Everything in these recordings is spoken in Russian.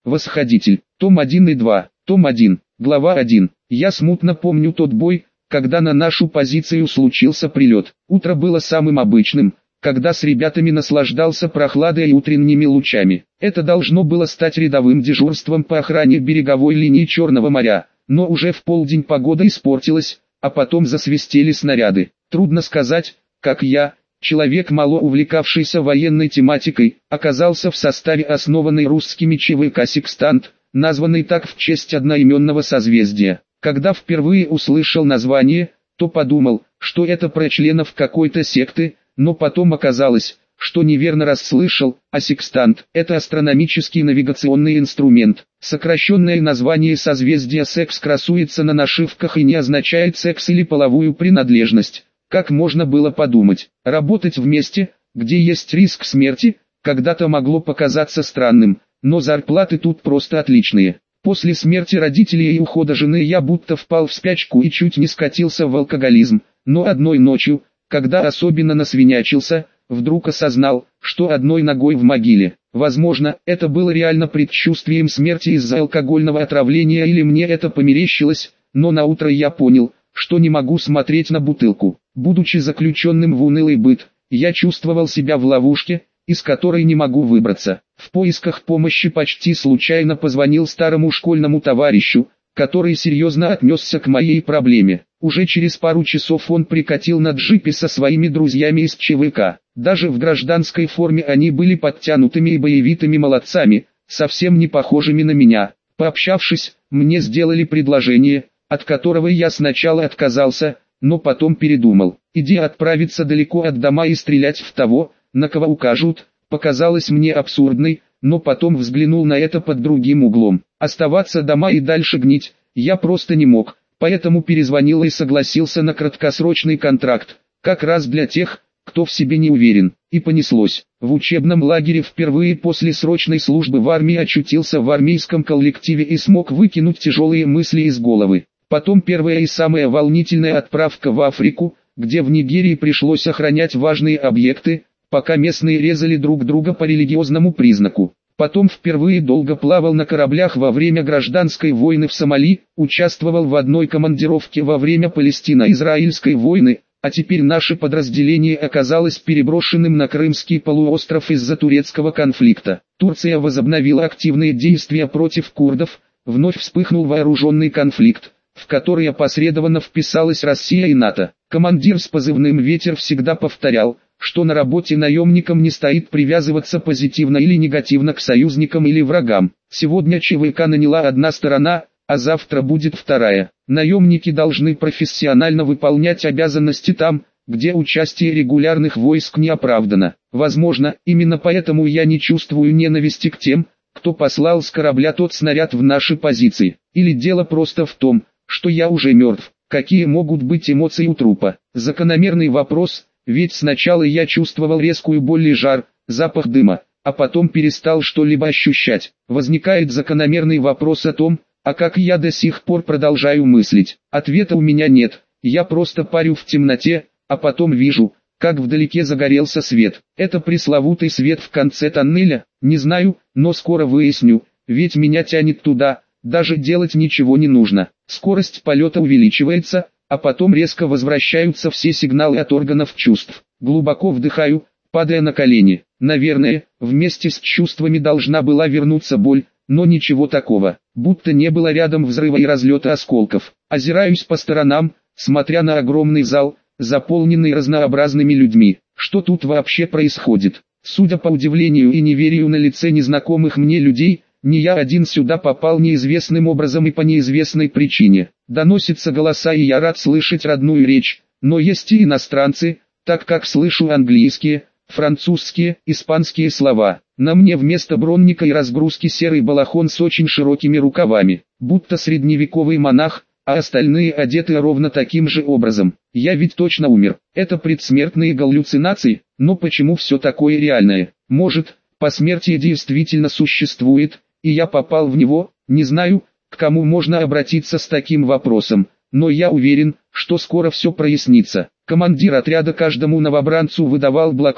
Восходитель. Том 1 и 2. Том 1. Глава 1. Я смутно помню тот бой, когда на нашу позицию случился прилет. Утро было самым обычным, когда с ребятами наслаждался прохладой и утренними лучами. Это должно было стать рядовым дежурством по охране береговой линии Черного моря, но уже в полдень погода испортилась, а потом засвистели снаряды. Трудно сказать, как я, человек, мало увлекавшийся военной тематикой, оказался в составе основанной русскими ЧВК «Секстант», названной так в честь одноименного созвездия. Когда впервые услышал название, то подумал, что это про членов какой-то секты, но потом оказалось, что неверно расслышал, а секстант – это астрономический навигационный инструмент. Сокращенное название созвездия секс красуется на нашивках и не означает секс или половую принадлежность. Как можно было подумать, работать вместе, где есть риск смерти, когда-то могло показаться странным, но зарплаты тут просто отличные. После смерти родителей и ухода жены я будто впал в спячку и чуть не скатился в алкоголизм, но одной ночью, когда особенно насвинячился, вдруг осознал, что одной ногой в могиле. Возможно, это было реально предчувствием смерти из-за алкогольного отравления или мне это померещилось, но наутро я понял, что не могу смотреть на бутылку. Будучи заключенным в унылый быт, я чувствовал себя в ловушке, из которой не могу выбраться. В поисках помощи почти случайно позвонил старому школьному товарищу, который серьезно отнесся к моей проблеме. Уже через пару часов он прикатил на джипе со своими друзьями из ЧВК. Даже в гражданской форме они были подтянутыми и боевитыми молодцами, совсем не похожими на меня. Пообщавшись, мне сделали предложение, от которого я сначала отказался, но потом передумал. Идея отправиться далеко от дома и стрелять в того, на кого укажут, показалась мне абсурдной, но потом взглянул на это под другим углом. Оставаться дома и дальше гнить я просто не мог, поэтому перезвонил и согласился на краткосрочный контракт, как раз для тех, кто в себе не уверен. И понеслось. В учебном лагере впервые после срочной службы в армии очутился в армейском коллективе и смог выкинуть тяжелые мысли из головы. Потом первая и самая волнительная отправка в Африку, где в Нигерии пришлось охранять важные объекты, пока местные резали друг друга по религиозному признаку. Потом впервые долго плавал на кораблях во время гражданской войны в Сомали, участвовал в одной командировке во время Палестино-Израильской войны, а теперь наше подразделение оказалось переброшенным на Крымский полуостров из-за турецкого конфликта. Турция возобновила активные действия против курдов, вновь вспыхнул вооруженный конфликт, в который опосредованно вписалась Россия и НАТО. Командир с позывным «Ветер» всегда повторял, что на работе наемникам не стоит привязываться позитивно или негативно к союзникам или врагам. Сегодня ЧВК наняла одна сторона, а завтра будет вторая. Наемники должны профессионально выполнять обязанности там, где участие регулярных войск не оправдано. Возможно, именно поэтому я не чувствую ненависти к тем, кто послал с корабля тот снаряд в наши позиции. Или дело просто в том, что я уже мертв. Какие могут быть эмоции у трупа? Закономерный вопрос. Ведь сначала я чувствовал резкую боль и жар, запах дыма, а потом перестал что-либо ощущать. Возникает закономерный вопрос о том, а как я до сих пор продолжаю мыслить. Ответа у меня нет, я просто парю в темноте, а потом вижу, как вдалеке загорелся свет. Это пресловутый свет в конце тоннеля, не знаю, но скоро выясню, ведь меня тянет туда, даже делать ничего не нужно. Скорость полета увеличивается, а потом резко возвращаются все сигналы от органов чувств. Глубоко вдыхаю, падая на колени. Наверное, вместе с чувствами должна была вернуться боль, но ничего такого, будто не было рядом взрыва и разлета осколков. Озираюсь по сторонам, смотря на огромный зал, заполненный разнообразными людьми. Что тут вообще происходит? Судя по удивлению и неверию на лице незнакомых мне людей, не я один сюда попал неизвестным образом и по неизвестной причине. Доносятся голоса и я рад слышать родную речь, но есть и иностранцы, так как слышу английские, французские, испанские слова. На мне вместо бронника и разгрузки серый балахон с очень широкими рукавами, будто средневековый монах, а остальные одеты ровно таким же образом. Я ведь точно умер. Это предсмертные галлюцинации, но почему все такое реальное? Может, посмертие действительно существует, и я попал в него? Не знаю, к кому можно обратиться с таким вопросом, но я уверен, что скоро все прояснится. Командир отряда каждому новобранцу выдавал блокнот,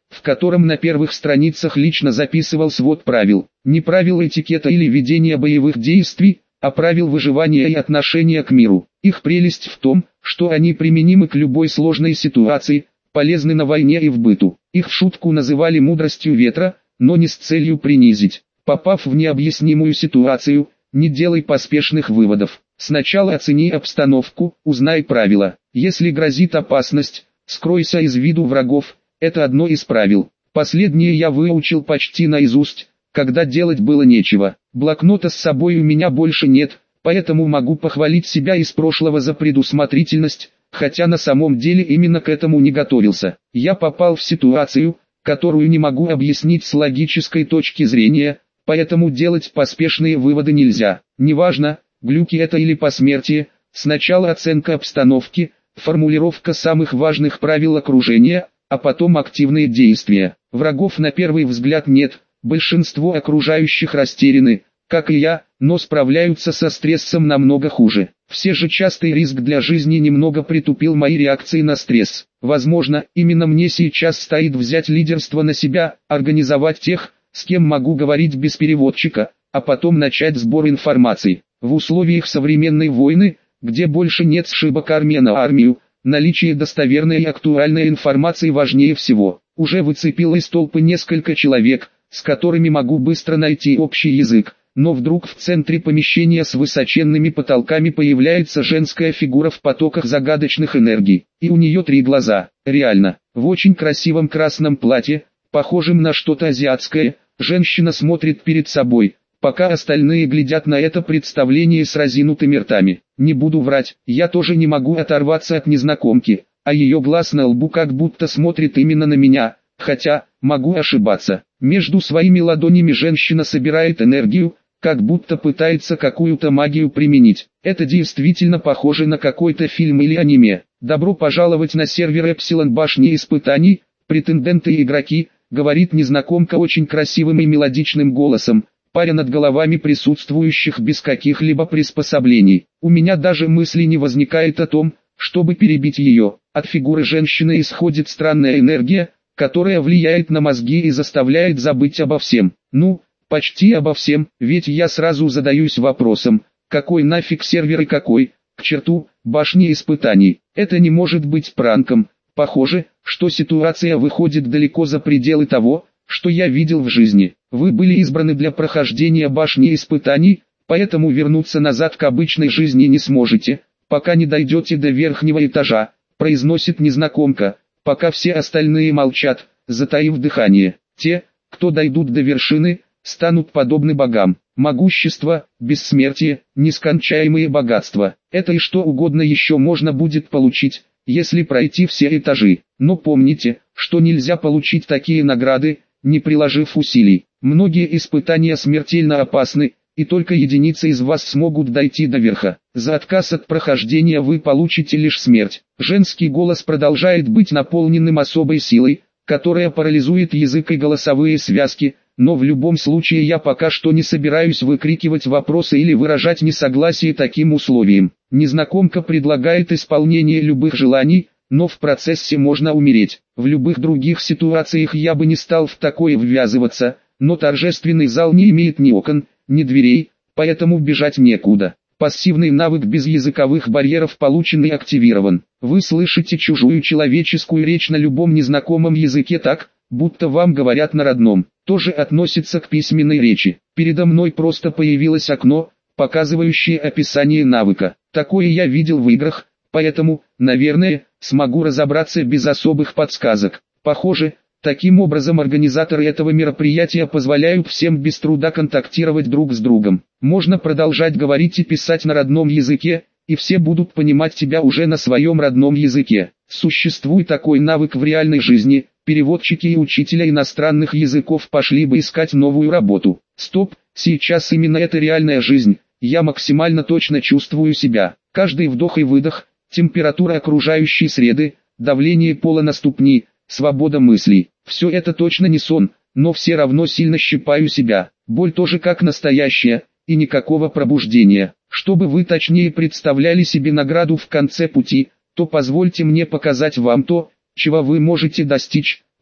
в котором на первых страницах лично записывал свод правил. Не правил этикета или ведения боевых действий, а правил выживания и отношения к миру. Их прелесть в том, что они применимы к любой сложной ситуации, полезны на войне и в быту. Их в шутку называли мудростью ветра, но не с целью принизить. Попав в необъяснимую ситуацию, не делай поспешных выводов. Сначала оцени обстановку, узнай правила. Если грозит опасность, скройся из виду врагов, это одно из правил. Последнее я выучил почти наизусть, когда делать было нечего. Блокнота с собой у меня больше нет, поэтому могу похвалить себя из прошлого за предусмотрительность, хотя на самом деле именно к этому не готовился. Я попал в ситуацию, которую не могу объяснить с логической точки зрения, поэтому делать поспешные выводы нельзя. Неважно, глюки это или посмертие, сначала оценка обстановки, формулировка самых важных правил окружения, а потом активные действия. Врагов на первый взгляд нет, большинство окружающих растеряны, как и я, но справляются со стрессом намного хуже. Все же частый риск для жизни немного притупил мои реакции на стресс. Возможно, именно мне сейчас стоит взять лидерство на себя, организовать тех, с кем могу говорить без переводчика, а потом начать сбор информации. В условиях современной войны, где больше нет сшибок армия на армию, наличие достоверной и актуальной информации важнее всего. Уже выцепил из толпы несколько человек, с которыми могу быстро найти общий язык, но вдруг в центре помещения с высоченными потолками появляется женская фигура в потоках загадочных энергий, и у нее 3 глаза. Реально, в очень красивом красном платье, похожем на что-то азиатское, женщина смотрит перед собой, пока остальные глядят на это представление с разинутыми ртами. Не буду врать, я тоже не могу оторваться от незнакомки, а ее глаз на лбу как будто смотрит именно на меня, хотя, могу ошибаться. Между своими ладонями женщина собирает энергию, как будто пытается какую-то магию применить. Это действительно похоже на какой-то фильм или аниме. Добро пожаловать на сервер Эпсилон Башни Испытаний, претенденты и игроки, говорит незнакомка очень красивым и мелодичным голосом, паря над головами присутствующих без каких-либо приспособлений. У меня даже мысли не возникает о том, чтобы перебить ее. От фигуры женщины исходит странная энергия, которая влияет на мозги и заставляет забыть обо всем. Ну, почти обо всем, ведь я сразу задаюсь вопросом, какой нафиг сервер и какой, к черту, башни испытаний. Это не может быть пранком. Похоже, что ситуация выходит далеко за пределы того, что я видел в жизни. Вы были избраны для прохождения башни испытаний, поэтому вернуться назад к обычной жизни не сможете, пока не дойдете до верхнего этажа, произносит незнакомка, пока все остальные молчат, затаив дыхание. Те, кто дойдут до вершины, станут подобны богам. Могущество, бессмертие, нескончаемые богатства. Это и что угодно еще можно будет получить, если пройти все этажи. Но помните, что нельзя получить такие награды, не приложив усилий. Многие испытания смертельно опасны, и только единицы из вас смогут дойти до верха. За отказ от прохождения вы получите лишь смерть. Женский голос продолжает быть наполненным особой силой, которая парализует язык и голосовые связки, но в любом случае я пока что не собираюсь выкрикивать вопросы или выражать несогласие таким условиям. Незнакомка предлагает исполнение любых желаний, но в процессе можно умереть. В любых других ситуациях я бы не стал в такое ввязываться, но торжественный зал не имеет ни окон, ни дверей, поэтому бежать некуда. Пассивный навык без языковых барьеров получен и активирован. Вы слышите чужую человеческую речь на любом незнакомом языке так, будто вам говорят на родном. Тоже относится к письменной речи. Передо мной просто появилось окно, показывающее описание навыка. Такое я видел в играх, поэтому, наверное, смогу разобраться без особых подсказок. Похоже, таким образом организаторы этого мероприятия позволяют всем без труда контактировать друг с другом. Можно продолжать говорить и писать на родном языке, и все будут понимать тебя уже на своем родном языке. Существует такой навык в реальной жизни, переводчики и учителя иностранных языков пошли бы искать новую работу. Стоп, сейчас именно это реальная жизнь, я максимально точно чувствую себя. Каждый вдох и выдох, температура окружающей среды, давление пола на ступни, свобода мыслей. Все это точно не сон, но все равно сильно щипаю себя. Боль тоже как настоящая, и никакого пробуждения. Чтобы вы точнее представляли себе награду в конце пути, то позвольте мне показать вам то, чего вы можете достичь,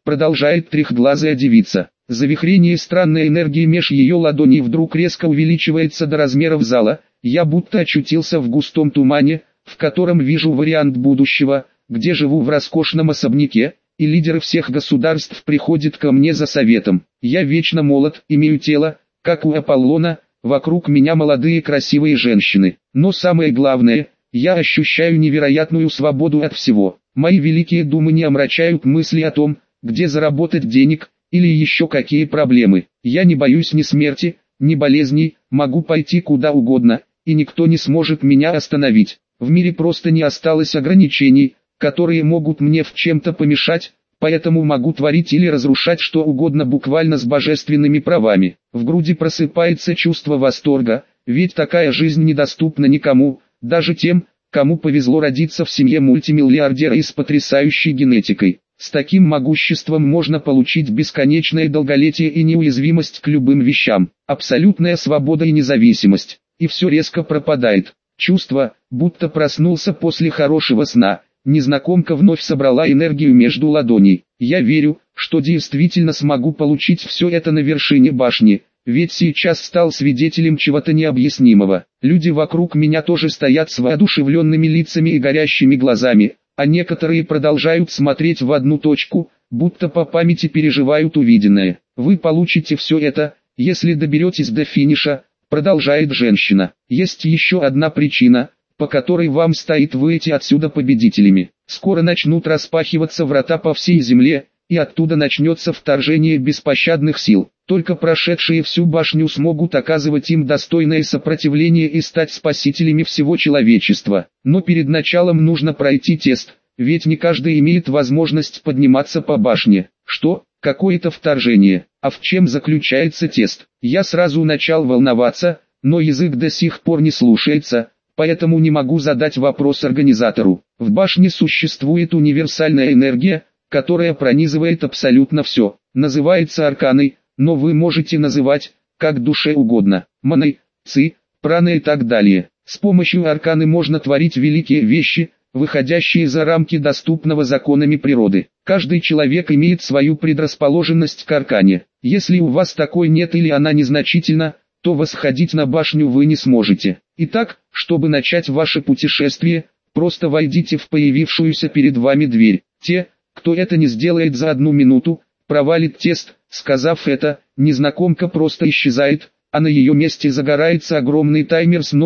продолжает трехглазая девица. Завихрение странной энергии меж ее ладоней вдруг резко увеличивается до размеров зала. Я будто очутился в густом тумане, в котором вижу вариант будущего, где живу в роскошном особняке, и лидеры всех государств приходят ко мне за советом. Я вечно молод, имею тело, как у Аполлона, вокруг меня молодые красивые женщины. Но самое главное, я ощущаю невероятную свободу от всего. Мои великие думы не омрачают мысли о том, где заработать денег, или еще какие проблемы. Я не боюсь ни смерти, ни болезней, могу пойти куда угодно, и никто не сможет меня остановить. В мире просто не осталось ограничений, которые могут мне в чем-то помешать, поэтому могу творить или разрушать что угодно буквально с божественными правами. В груди просыпается чувство восторга, ведь такая жизнь недоступна никому, даже тем, кому повезло родиться в семье мультимиллиардера и с потрясающей генетикой. С таким могуществом можно получить бесконечное долголетие и неуязвимость к любым вещам, абсолютная свобода и независимость, и все резко пропадает. Чувство, будто проснулся после хорошего сна. Незнакомка вновь собрала энергию между ладоней. Я верю, что действительно смогу получить все это на вершине башни, ведь сейчас стал свидетелем чего-то необъяснимого. Люди вокруг меня тоже стоят с воодушевленными лицами и горящими глазами, а некоторые продолжают смотреть в одну точку, будто по памяти переживают увиденное. Вы получите все это, если доберетесь до финиша, продолжает женщина. Есть еще одна причина, по которой вам стоит выйти отсюда победителями. Скоро начнут распахиваться врата по всей земле, и оттуда начнется вторжение беспощадных сил. Только прошедшие всю башню смогут оказывать им достойное сопротивление и стать спасителями всего человечества. Но перед началом нужно пройти тест, ведь не каждый имеет возможность подниматься по башне. Что? Какое-то вторжение. А в чем заключается тест? Я сразу начал волноваться, но язык до сих пор не слушается, поэтому не могу задать вопрос организатору. В башне существует универсальная энергия, которая пронизывает абсолютно все. Называется арканой, но вы можете называть, как душе угодно, маной, ци, праной и так далее. С помощью арканы можно творить великие вещи, выходящие за рамки доступного законами природы. Каждый человек имеет свою предрасположенность к аркане. Если у вас такой нет или она незначительна, то восходить на башню вы не сможете. Итак, чтобы начать ваше путешествие, просто войдите в появившуюся перед вами дверь. Те, кто это не сделает за 1 минуту, провалит тест. Сказав это, незнакомка просто исчезает, а на ее месте загорается огромный таймер с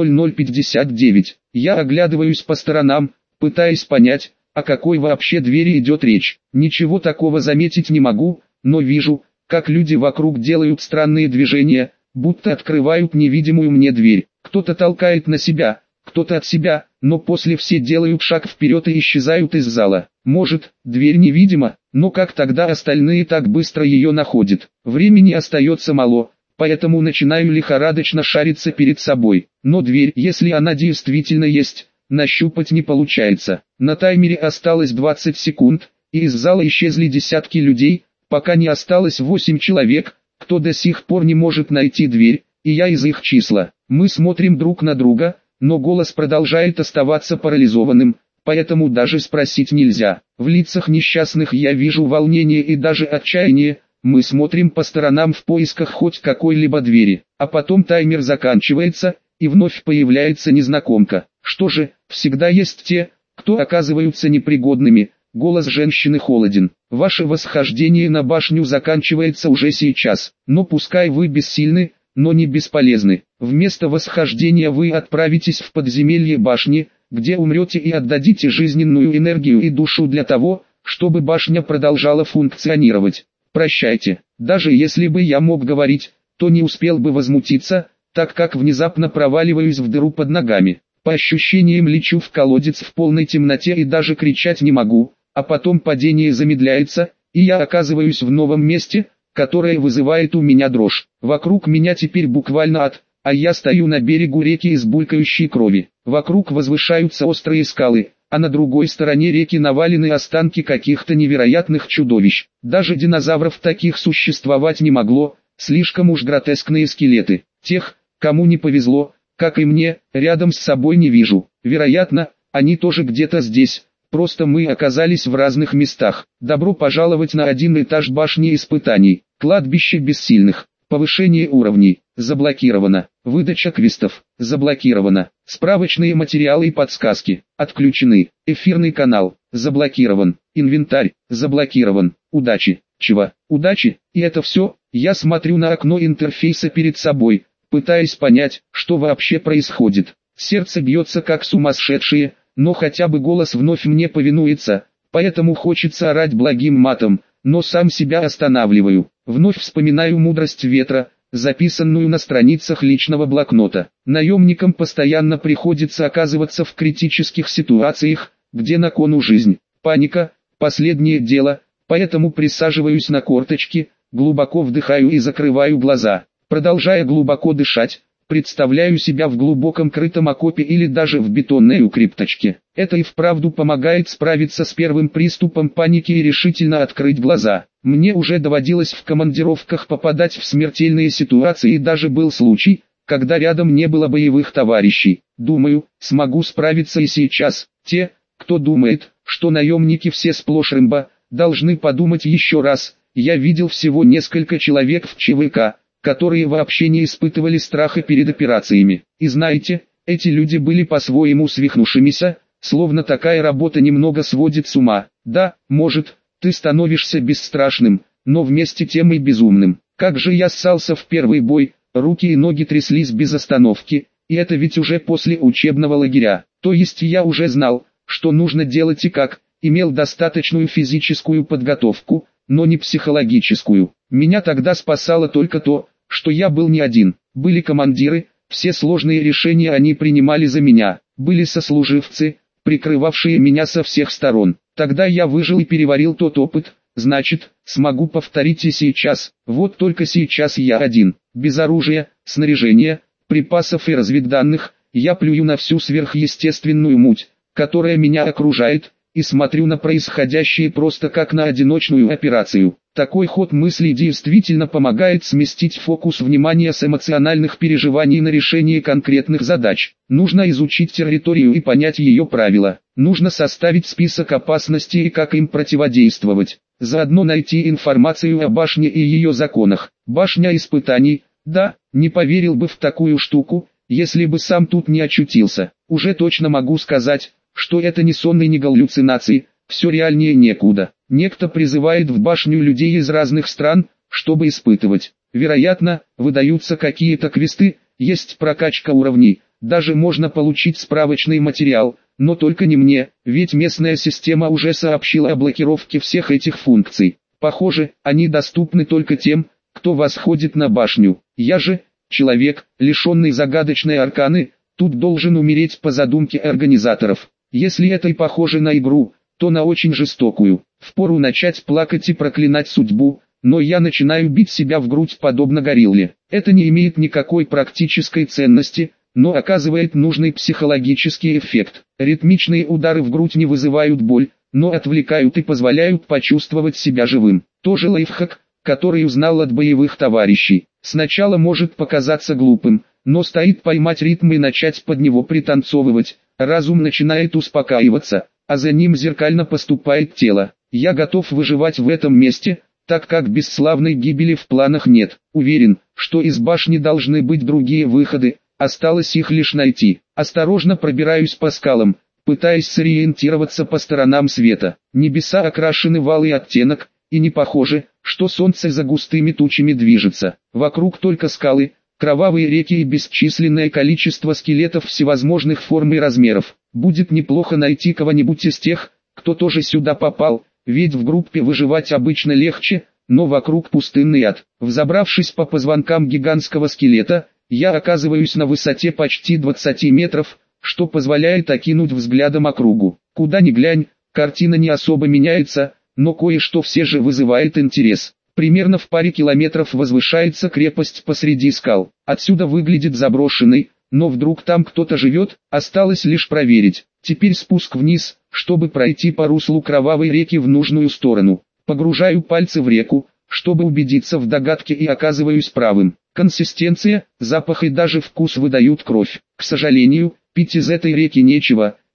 0059. Я оглядываюсь по сторонам, пытаясь понять, о какой вообще двери идет речь. Ничего такого заметить не могу, но вижу, как люди вокруг делают странные движения, будто открывают невидимую мне дверь. Кто-то толкает на себя, кто-то от себя, но после все делают шаг вперед и исчезают из зала. Может, дверь невидима, но как тогда остальные так быстро ее находят? Времени остается мало, поэтому начинаю лихорадочно шариться перед собой. Но дверь, если она действительно есть, нащупать не получается. На таймере осталось 20 секунд, и из зала исчезли десятки людей, пока не осталось 8 человек, кто до сих пор не может найти дверь, и я из их числа. Мы смотрим друг на друга, но голос продолжает оставаться парализованным, поэтому даже спросить нельзя. В лицах несчастных я вижу волнение и даже отчаяние. Мы смотрим по сторонам в поисках хоть какой-либо двери, а потом таймер заканчивается, и вновь появляется незнакомка. Что же, всегда есть те, кто оказываются непригодными. Голос женщины холоден. Ваше восхождение на башню заканчивается уже сейчас, но пускай вы бессильны, но не бесполезны. Вместо восхождения вы отправитесь в подземелье башни, где умрете и отдадите жизненную энергию и душу для того, чтобы башня продолжала функционировать. Прощайте. Даже если бы я мог говорить, то не успел бы возмутиться, так как внезапно проваливаюсь в дыру под ногами. По ощущениям лечу в колодец в полной темноте и даже кричать не могу, а потом падение замедляется, и я оказываюсь в новом месте, которое вызывает у меня дрожь. Вокруг меня теперь буквально ад, а я стою на берегу реки из булькающей крови. Вокруг возвышаются острые скалы, а на другой стороне реки навалены останки каких-то невероятных чудовищ. Даже динозавров таких существовать не могло, слишком уж гротескные скелеты. Тех, кому не повезло, как и мне, рядом с собой не вижу. Вероятно, они тоже где-то здесь, просто мы оказались в разных местах. Добро пожаловать на один этаж башни испытаний. Кладбище бессильных. Повышение уровней. Заблокировано. Выдача квестов. Заблокировано. Справочные материалы и подсказки. Отключены. Эфирный канал. Заблокирован. Инвентарь. Заблокирован. Удачи. Чего? Удачи? И это все? Я смотрю на окно интерфейса перед собой, пытаясь понять, что вообще происходит. Сердце бьется как сумасшедшее, но хотя бы голос вновь мне повинуется, поэтому хочется орать благим матом, но сам себя останавливаю. Вновь вспоминаю мудрость ветра, записанную на страницах личного блокнота. Наемникам постоянно приходится оказываться в критических ситуациях, где на кону жизнь. Паника – последнее дело, поэтому присаживаюсь на корточки, глубоко вдыхаю и закрываю глаза. Продолжая глубоко дышать, представляю себя в глубоком крытом окопе или даже в бетонной укрепочке. Это и вправду помогает справиться с первым приступом паники и решительно открыть глаза. Мне уже доводилось в командировках попадать в смертельные ситуации, и даже был случай, когда рядом не было боевых товарищей. Думаю, смогу справиться и сейчас. Те, кто думает, что наемники все сплошь рымба, должны подумать еще раз. Я видел всего несколько человек в ЧВК, которые вообще не испытывали страха перед операциями. И знаете, эти люди были по-своему свихнувшимися, словно такая работа немного сводит с ума. Да, может, ты становишься бесстрашным, но вместе тем и безумным. Как же я ссался в первый бой, руки и ноги тряслись без остановки, и это ведь уже после учебного лагеря. То есть я уже знал, что нужно делать и как, имел достаточную физическую подготовку, но не психологическую. Меня тогда спасало только то, что я был не один. Были командиры, все сложные решения они принимали за меня. Были сослуживцы, прикрывавшие меня со всех сторон. Тогда я выжил и переварил тот опыт, значит, смогу повторить и сейчас. Вот только сейчас я один. Без оружия, снаряжения, припасов и разведданных, я плюю на всю сверхъестественную муть, которая меня окружает, и смотрю на происходящее просто как на одиночную операцию. Такой ход мыслей действительно помогает сместить фокус внимания с эмоциональных переживаний на решение конкретных задач. Нужно изучить территорию и понять ее правила. Нужно составить список опасностей и как им противодействовать. Заодно найти информацию о башне и ее законах. Башня испытаний, да, не поверил бы в такую штуку, если бы сам тут не очутился. Уже точно могу сказать, что это не сон и не галлюцинации, все реальнее некуда. Некто призывает в башню людей из разных стран, чтобы испытывать. Вероятно, выдаются какие-то квесты, есть прокачка уровней, даже можно получить справочный материал, но только не мне, ведь местная система уже сообщила о блокировке всех этих функций. Похоже, они доступны только тем, кто восходит на башню. Я же, человек, лишенный загадочной арканы, тут должен умереть по задумке организаторов. Если это и похоже на игру, то на очень жестокую. Впору начать плакать и проклинать судьбу, но я начинаю бить себя в грудь подобно горилле. Это не имеет никакой практической ценности, но оказывает нужный психологический эффект. Ритмичные удары в грудь не вызывают боль, но отвлекают и позволяют почувствовать себя живым. Тоже лайфхак, который узнал от боевых товарищей. Сначала может показаться глупым, но стоит поймать ритм и начать под него пританцовывать. Разум начинает успокаиваться, а за ним зеркально поступает тело. Я готов выживать в этом месте, так как бесславной гибели в планах нет. Уверен, что из башни должны быть другие выходы, осталось их лишь найти. Осторожно пробираюсь по скалам, пытаясь сориентироваться по сторонам света. Небеса окрашены в алый оттенок, и не похоже, что солнце за густыми тучами движется. Вокруг только скалы, кровавые реки и бесчисленное количество скелетов всевозможных форм и размеров. Будет неплохо найти кого-нибудь из тех, кто тоже сюда попал, ведь в группе выживать обычно легче, но вокруг пустынный ад. Взобравшись по позвонкам гигантского скелета, я оказываюсь на высоте почти 20 метров, что позволяет окинуть взглядом округу. Куда ни глянь, картина не особо меняется, но кое-что все же вызывает интерес. Примерно в паре километров возвышается крепость посреди скал. Отсюда выглядит заброшенной, но вдруг там кто-то живет, осталось лишь проверить. Теперь спуск вниз, чтобы пройти по руслу кровавой реки в нужную сторону. Погружаю пальцы в реку, чтобы убедиться в догадке, и оказываюсь правым. Консистенция, запах и даже вкус выдают кровь. К сожалению, пить из этой реки нечего,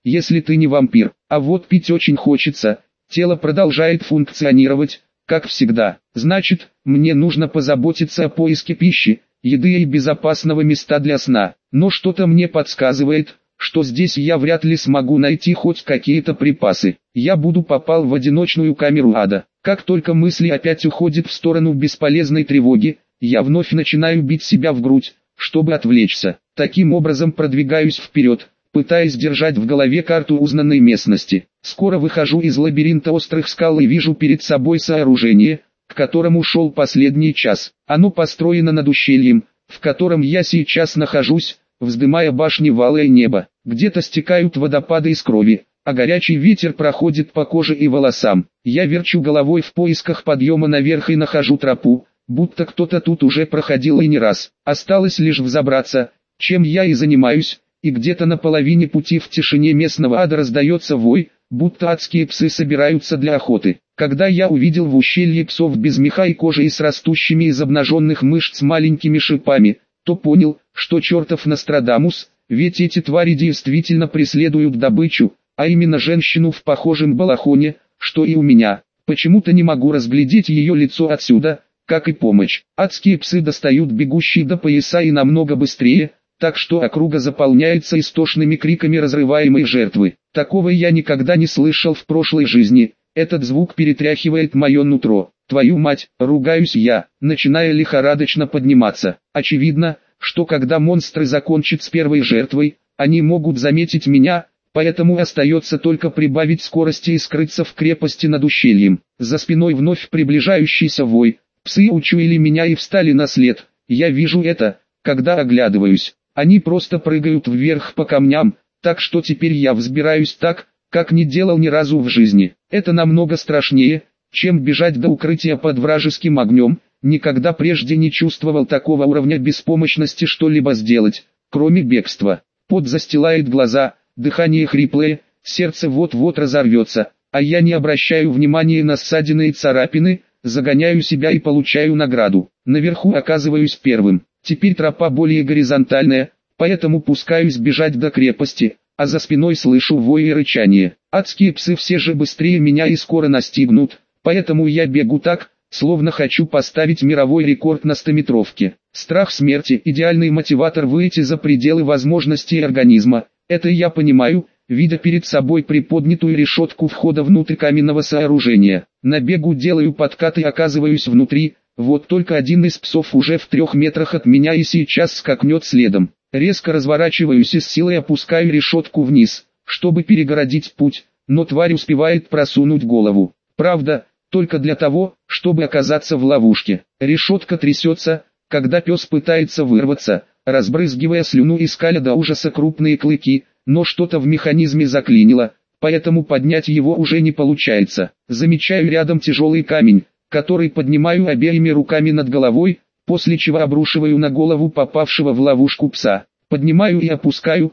если ты не вампир. А вот пить очень хочется, тело продолжает функционировать, как всегда. Значит, мне нужно позаботиться о поиске пищи, еды и безопасного места для сна. Но что-то мне подсказывает, что здесь я вряд ли смогу найти хоть какие-то припасы. Я буду попал в одиночную камеру ада. Как только мысли опять уходят в сторону бесполезной тревоги, я вновь начинаю бить себя в грудь, чтобы отвлечься. Таким образом продвигаюсь вперед, пытаясь держать в голове карту узнанной местности. Скоро выхожу из лабиринта острых скал и вижу перед собой сооружение, к которому шел последний час. Оно построено над ущельем, в котором я сейчас нахожусь, вздымая башни в алое небо. Где-то стекают водопады из крови, а горячий ветер проходит по коже и волосам. Я верчу головой в поисках подъема наверх и нахожу тропу, будто кто-то тут уже проходил и не раз. Осталось лишь взобраться, чем я и занимаюсь, и где-то на половине пути в тишине местного ада раздается вой, будто адские псы собираются для охоты. Когда я увидел в ущелье псов без меха и кожи и с растущими из обнаженных мышц маленькими шипами, то понял, что чертов Нострадамус, ведь эти твари действительно преследуют добычу, а именно женщину в похожем балахоне, что и у меня. Почему-то не могу разглядеть ее лицо отсюда, как и помощь. Адские псы достают бегущие до пояса и намного быстрее, так что округа заполняется истошными криками разрываемой жертвы. Такого я никогда не слышал в прошлой жизни, этот звук перетряхивает мое нутро. Твою мать, ругаюсь я, начиная лихорадочно подниматься. Очевидно, что когда монстры закончат с первой жертвой, они могут заметить меня, поэтому остается только прибавить скорости и скрыться в крепости над ущельем. За спиной вновь приближающийся вой, псы учуяли меня и встали на след. Я вижу это, когда оглядываюсь. Они просто прыгают вверх по камням, так что теперь я взбираюсь так, как не делал ни разу в жизни. Это намного страшнее, чем бежать до укрытия под вражеским огнем. Никогда прежде не чувствовал такого уровня беспомощности что-либо сделать, кроме бегства. Пот застилает глаза, дыхание хриплое, сердце вот-вот разорвется, а я не обращаю внимания на ссадины и царапины, загоняю себя и получаю награду. Наверху оказываюсь первым. Теперь тропа более горизонтальная, поэтому пускаюсь бежать до крепости, а за спиной слышу вой и рычание. Адские псы все же быстрее меня и скоро настигнут, поэтому я бегу так, словно хочу поставить мировой рекорд на 100-метровке. Страх смерти – идеальный мотиватор выйти за пределы возможностей организма. Это я понимаю, видя перед собой приподнятую решетку входа внутрь каменного сооружения. На бегу делаю подкат и оказываюсь внутри. Вот только один из псов уже в 3 метрах от меня и сейчас скакнет следом. Резко разворачиваюсь и с силой опускаю решетку вниз, чтобы перегородить путь, но тварь успевает просунуть голову. Правда, только для того, чтобы оказаться в ловушке. Решетка трясется, когда пес пытается вырваться, разбрызгивая слюну и скаля до ужаса крупные клыки, но что-то в механизме заклинило, поэтому поднять его уже не получается. Замечаю рядом тяжелый камень, который поднимаю обеими руками над головой, после чего обрушиваю на голову попавшего в ловушку пса. Поднимаю и опускаю,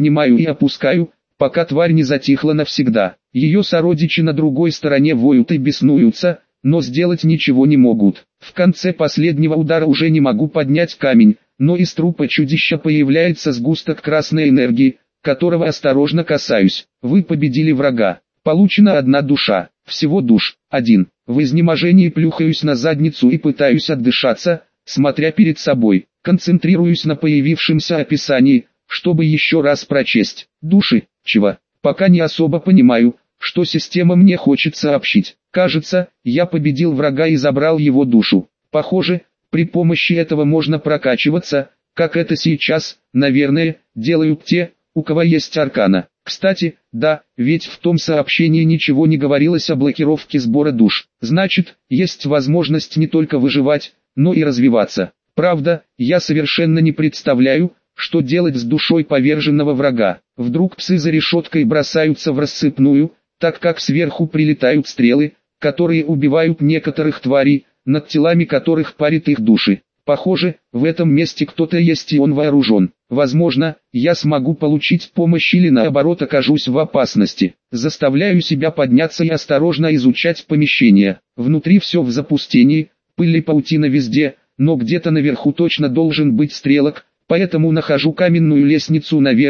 пока тварь не затихла навсегда. Ее сородичи на другой стороне воют и беснуются, но сделать ничего не могут. В конце последнего удара уже не могу поднять камень, но из трупа чудища появляется сгусток красной энергии, которого осторожно касаюсь. Вы победили врага. Получена 1 душа. Всего душ 1. В изнеможении плюхаюсь на задницу и пытаюсь отдышаться, смотря перед собой. Концентрируюсь на появившемся описании, чтобы еще раз прочесть. Души, чего? Пока не особо понимаю, что система мне хочет сообщить. Кажется, я победил врага и забрал его душу. Похоже, при помощи этого можно прокачиваться, как это сейчас, наверное, делают те, у кого есть аркана. Кстати, да, ведь в том сообщении ничего не говорилось о блокировке сбора душ. Значит, есть возможность не только выживать, но и развиваться. Правда, я совершенно не представляю, что делать с душой поверженного врага. Вдруг псы за решеткой бросаются в рассыпную, так как сверху прилетают стрелы, которые убивают некоторых тварей, над телами которых парят их души. Похоже, в этом месте кто-то есть и он вооружен. Возможно, я смогу получить помощь или наоборот окажусь в опасности. Заставляю себя подняться и осторожно изучать помещение. Внутри все в запустении, пыль и паутина везде, но где-то наверху точно должен быть стрелок, поэтому нахожу каменную лестницу наверх,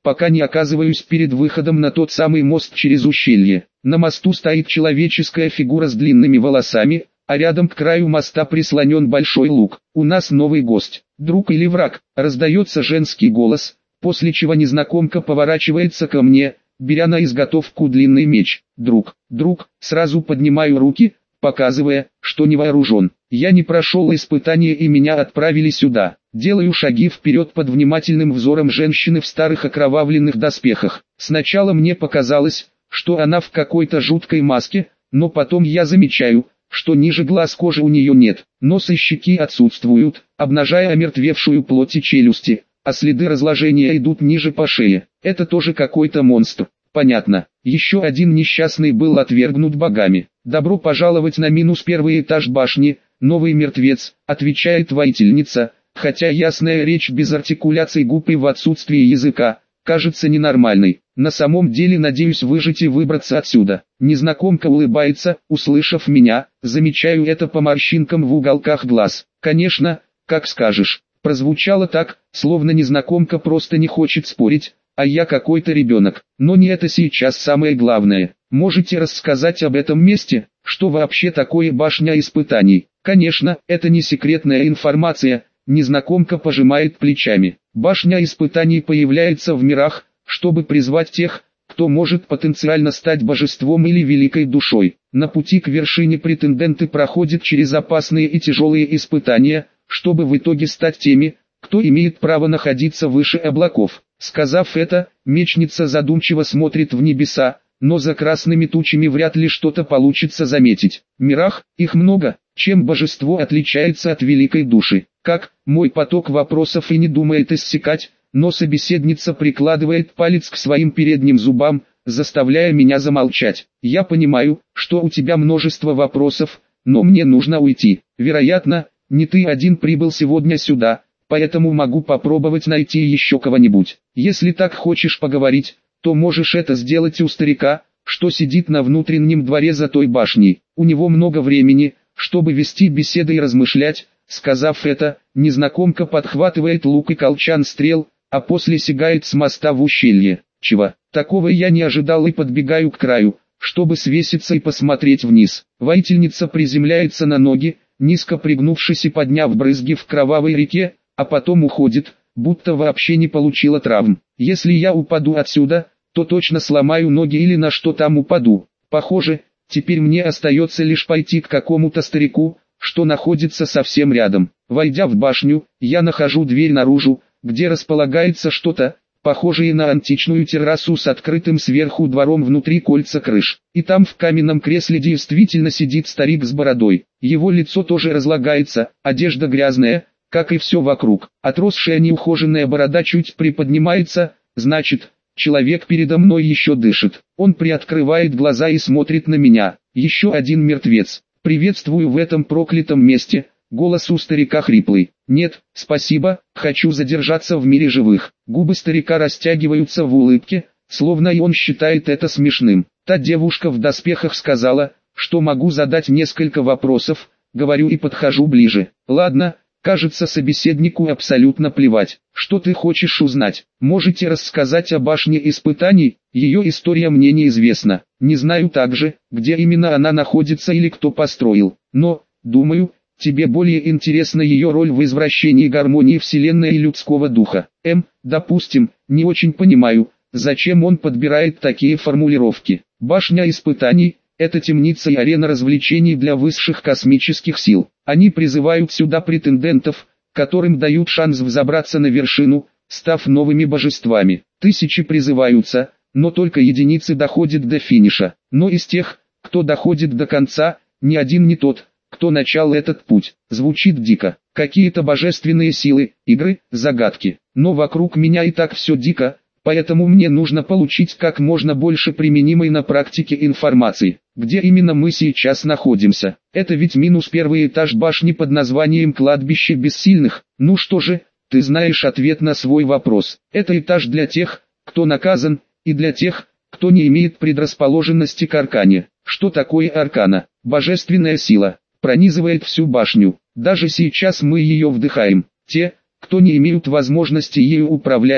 пока не оказываюсь перед выходом на тот самый мост через ущелье. На мосту стоит человеческая фигура с длинными волосами, а рядом к краю моста прислонен большой лук. «У нас новый гость, друг или враг?» — раздается женский голос, после чего незнакомка поворачивается ко мне, беря на изготовку длинный меч. «Друг, друг», сразу поднимаю руки, показывая, что не вооружен. Я не прошел испытание и меня отправили сюда. Делаю шаги вперед под внимательным взором женщины в старых окровавленных доспехах. Сначала мне показалось, что она в какой-то жуткой маске, но потом я замечаю, что ниже глаз кожи у нее нет, нос и щеки отсутствуют, обнажая омертвевшую плоть и челюсти, а следы разложения идут ниже по шее. Это тоже какой-то монстр. Понятно. Еще один несчастный был отвергнут богами. «Добро пожаловать на -1 этаж башни, новый мертвец», отвечает воительница, хотя ясная речь без артикуляций губ и в отсутствии языка, кажется ненормальной. На самом деле надеюсь выжить и выбраться отсюда. Незнакомка улыбается, услышав меня, замечаю это по морщинкам в уголках глаз. «Конечно, как скажешь». Прозвучало так, словно незнакомка просто не хочет спорить, а я какой-то ребенок. Но не это сейчас самое главное. Можете рассказать об этом месте, что вообще такое башня испытаний? Конечно, это не секретная информация, незнакомка пожимает плечами. Башня испытаний появляется в мирах, чтобы призвать тех, кто может потенциально стать божеством или великой душой. На пути к вершине претенденты проходят через опасные и тяжелые испытания, чтобы в итоге стать теми, кто имеет право находиться выше облаков. Сказав это, мечница задумчиво смотрит в небеса, но за красными тучами вряд ли что-то получится заметить. В мирах, их много, чем божество отличается от великой души. Как, мой поток вопросов и не думает иссякать, но собеседница прикладывает палец к своим передним зубам, заставляя меня замолчать. Я понимаю, что у тебя множество вопросов, но мне нужно уйти. Вероятно, не ты один прибыл сегодня сюда, поэтому могу попробовать найти еще кого-нибудь. Если так хочешь поговорить, то можешь это сделать у старика, что сидит на внутреннем дворе за той башней. У него много времени, чтобы вести беседы и размышлять. Сказав это, незнакомка подхватывает лук и колчан стрел, а после сигает с моста в ущелье. Чего? Такого я не ожидал и подбегаю к краю, чтобы свеситься и посмотреть вниз. Воительница приземляется на ноги, низко пригнувшись и подняв брызги в кровавой реке, а потом уходит, будто вообще не получила травм. Если я упаду отсюда, то точно сломаю ноги или на что там упаду. Похоже, теперь мне остается лишь пойти к какому-то старику, что находится совсем рядом. Войдя в башню, я нахожу дверь наружу, где располагается что-то, похожее на античную террасу с открытым сверху двором внутри кольца крыш. И там в каменном кресле действительно сидит старик с бородой. Его лицо тоже разлагается, одежда грязная, как и все вокруг. Отросшая неухоженная борода чуть приподнимается, значит, человек передо мной еще дышит. Он приоткрывает глаза и смотрит на меня. Еще один мертвец. Приветствую в этом проклятом месте. Голос у старика хриплый. Нет, спасибо, хочу задержаться в мире живых. Губы старика растягиваются в улыбке, словно и он считает это смешным. Та девушка в доспехах сказала, что могу задать несколько вопросов, говорю и подхожу ближе. Ладно, кажется собеседнику абсолютно плевать. Что ты хочешь узнать? Можете рассказать о башне испытаний? Ее история мне неизвестна. Не знаю также, где именно она находится или кто построил. Но, думаю, тебе более интересна ее роль в извращении гармонии Вселенной и людского духа. Допустим, не очень понимаю, зачем он подбирает такие формулировки. Башня испытаний – это темница и арена развлечений для высших космических сил. Они призывают сюда претендентов, которым дают шанс взобраться на вершину, став новыми божествами. Тысячи призываются, но только единицы доходят до финиша. Но из тех, кто доходит до конца, ни один не тот, кто начал этот путь. Звучит дико. Какие-то божественные силы, игры, загадки. Но вокруг меня и так все дико, поэтому мне нужно получить как можно больше применимой на практике информации. Где именно мы сейчас находимся? Это ведь -1 этаж башни под названием «Кладбище бессильных». Ну что же, ты знаешь ответ на свой вопрос. Это этаж для тех, кто наказан, и для тех, кто не имеет предрасположенности к аркане. Что такое аркана? Божественная сила. Пронизывает всю башню. Даже сейчас мы ее вдыхаем. Те, кто не имеют возможности ею управлять,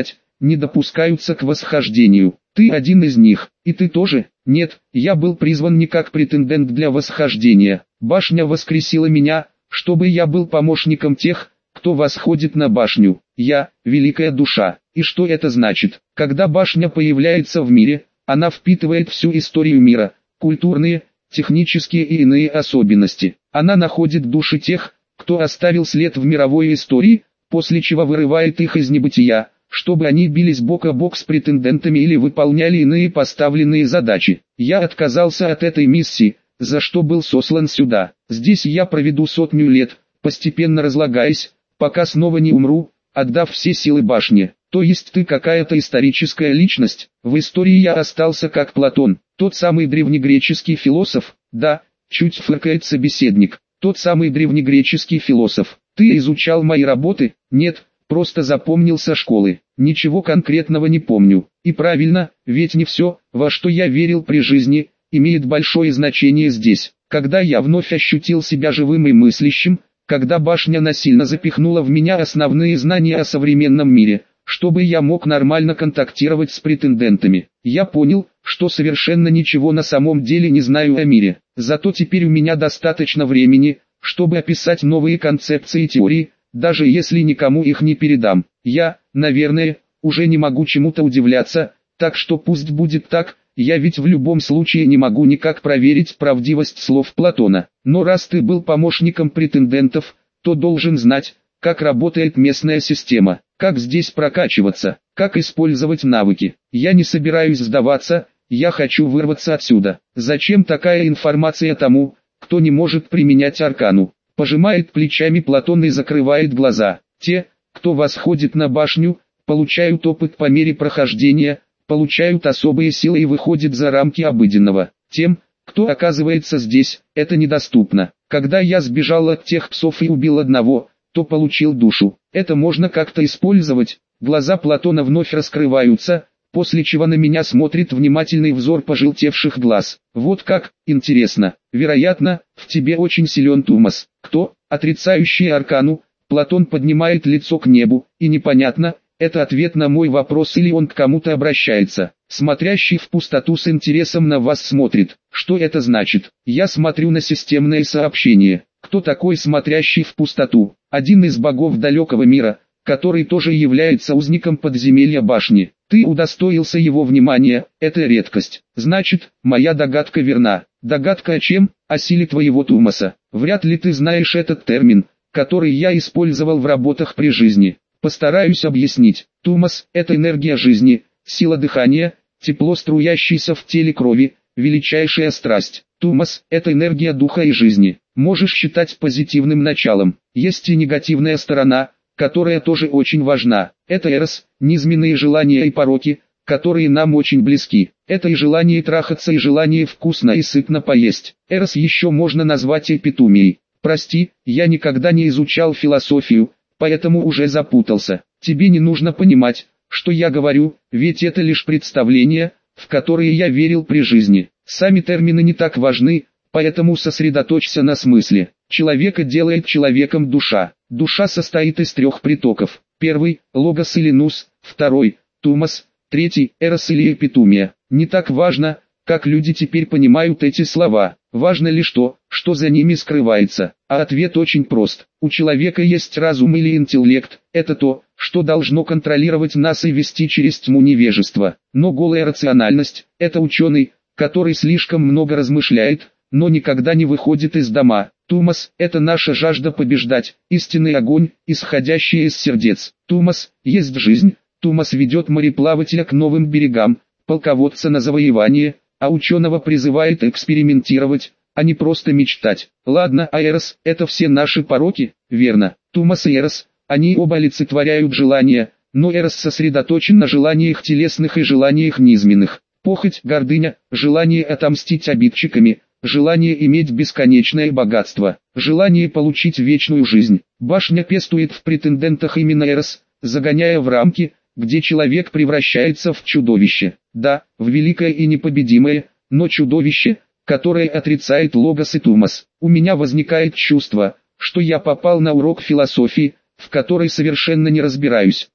не допускаются к восхождению. Ты один из них, и ты тоже. Нет, я был призван не как претендент для восхождения. Башня воскресила меня, чтобы я был помощником тех, кто восходит на башню. Я – великая душа. И что это значит? Когда башня появляется в мире, она впитывает всю историю мира, культурные, технические и иные особенности. Она находит души тех, кто оставил след в мировой истории, после чего вырывает их из небытия, чтобы они бились бок о бок с претендентами или выполняли иные поставленные задачи. Я отказался от этой миссии, за что был сослан сюда. Здесь я проведу 100 лет, постепенно разлагаясь, пока снова не умру, отдав все силы башне. То есть ты какая-то историческая личность. В истории я остался как Платон, тот самый древнегреческий философ. Да, чуть фыркает собеседник. Тот самый древнегреческий философ. Ты изучал мои работы? Нет, просто запомнил со школы. Ничего конкретного не помню. И правильно, ведь не все, во что я верил при жизни, имеет большое значение здесь. Когда я вновь ощутил себя живым и мыслящим, когда башня насильно запихнула в меня основные знания о современном мире, чтобы я мог нормально контактировать с претендентами, я понял, что совершенно ничего на самом деле не знаю о мире. Зато теперь у меня достаточно времени, чтобы описать новые концепции и теории, даже если никому их не передам. Я, наверное, уже не могу чему-то удивляться, так что пусть будет так, я ведь в любом случае не могу никак проверить правдивость слов Платона. Но раз ты был помощником претендентов, то должен знать, как работает местная система, как здесь прокачиваться, как использовать навыки. Я не собираюсь сдаваться, я хочу вырваться отсюда. Зачем такая информация тому, кто не может применять аркану? Пожимает плечами Платон и закрывает глаза. Те, кто восходит на башню, получают опыт по мере прохождения, получают особые силы и выходят за рамки обыденного. Тем, кто оказывается здесь, это недоступно. Когда я сбежал от тех псов и убил одного, то получил душу. Это можно как-то использовать. Глаза Платона вновь раскрываются, после чего на меня смотрит внимательный взор пожелтевших глаз. Вот как, интересно. Вероятно, в тебе очень силен Тумос. Кто, отрицающий аркану? Платон поднимает лицо к небу, и непонятно, это ответ на мой вопрос или он к кому-то обращается. Смотрящий в пустоту с интересом на вас смотрит. Что это значит? Я смотрю на системное сообщение. Кто такой смотрящий в пустоту? Один из богов далекого мира, который тоже является узником подземелья башни. Ты удостоился его внимания, это редкость. Значит, моя догадка верна. Догадка о чем? О силе твоего Тумоса. Вряд ли ты знаешь этот термин, который я использовал в работах при жизни. Постараюсь объяснить. Тумос – это энергия жизни, сила дыхания, тепло струящееся в теле крови, величайшая страсть. Тумос – это энергия духа и жизни. Можешь считать позитивным началом. Есть и негативная сторона, которая тоже очень важна. Это эрос, низменные желания и пороки, которые нам очень близки. Это и желание трахаться, и желание вкусно и сытно поесть. Эрос еще можно назвать эпитумией. Прости, я никогда не изучал философию, поэтому уже запутался. Тебе не нужно понимать, что я говорю, ведь это лишь представления, в которые я верил при жизни. Сами термины не так важны, поэтому сосредоточься на смысле. Человека делает человеком душа. Душа состоит из трех притоков. Первый – логос или нус, второй – тумос, третий – эрос или эпитумия. Не так важно, как люди теперь понимают эти слова. Важно лишь то, что за ними скрывается. А ответ очень прост. У человека есть разум или интеллект. Это то, что должно контролировать нас и вести через тьму невежества. Но голая рациональность – это ученый, который слишком много размышляет, но никогда не выходит из дома. Тумос – это наша жажда побеждать, истинный огонь, исходящий из сердец. Тумос – есть жизнь, Тумос ведет мореплавателя к новым берегам, полководца на завоевание, а ученого призывает экспериментировать, а не просто мечтать. Ладно, а эрос – это все наши пороки, верно? Тумос и эрос, они оба олицетворяют желания, но эрос сосредоточен на желаниях телесных и желаниях низменных. Похоть, гордыня, желание отомстить обидчиками, желание иметь бесконечное богатство, желание получить вечную жизнь. Башня пестует в претендентах именно эрос, загоняя в рамки, где человек превращается в чудовище. Да, в великое и непобедимое, но чудовище, которое отрицает логос и тумос. У меня возникает чувство, что я попал на урок философии, в которой совершенно не разбираюсь.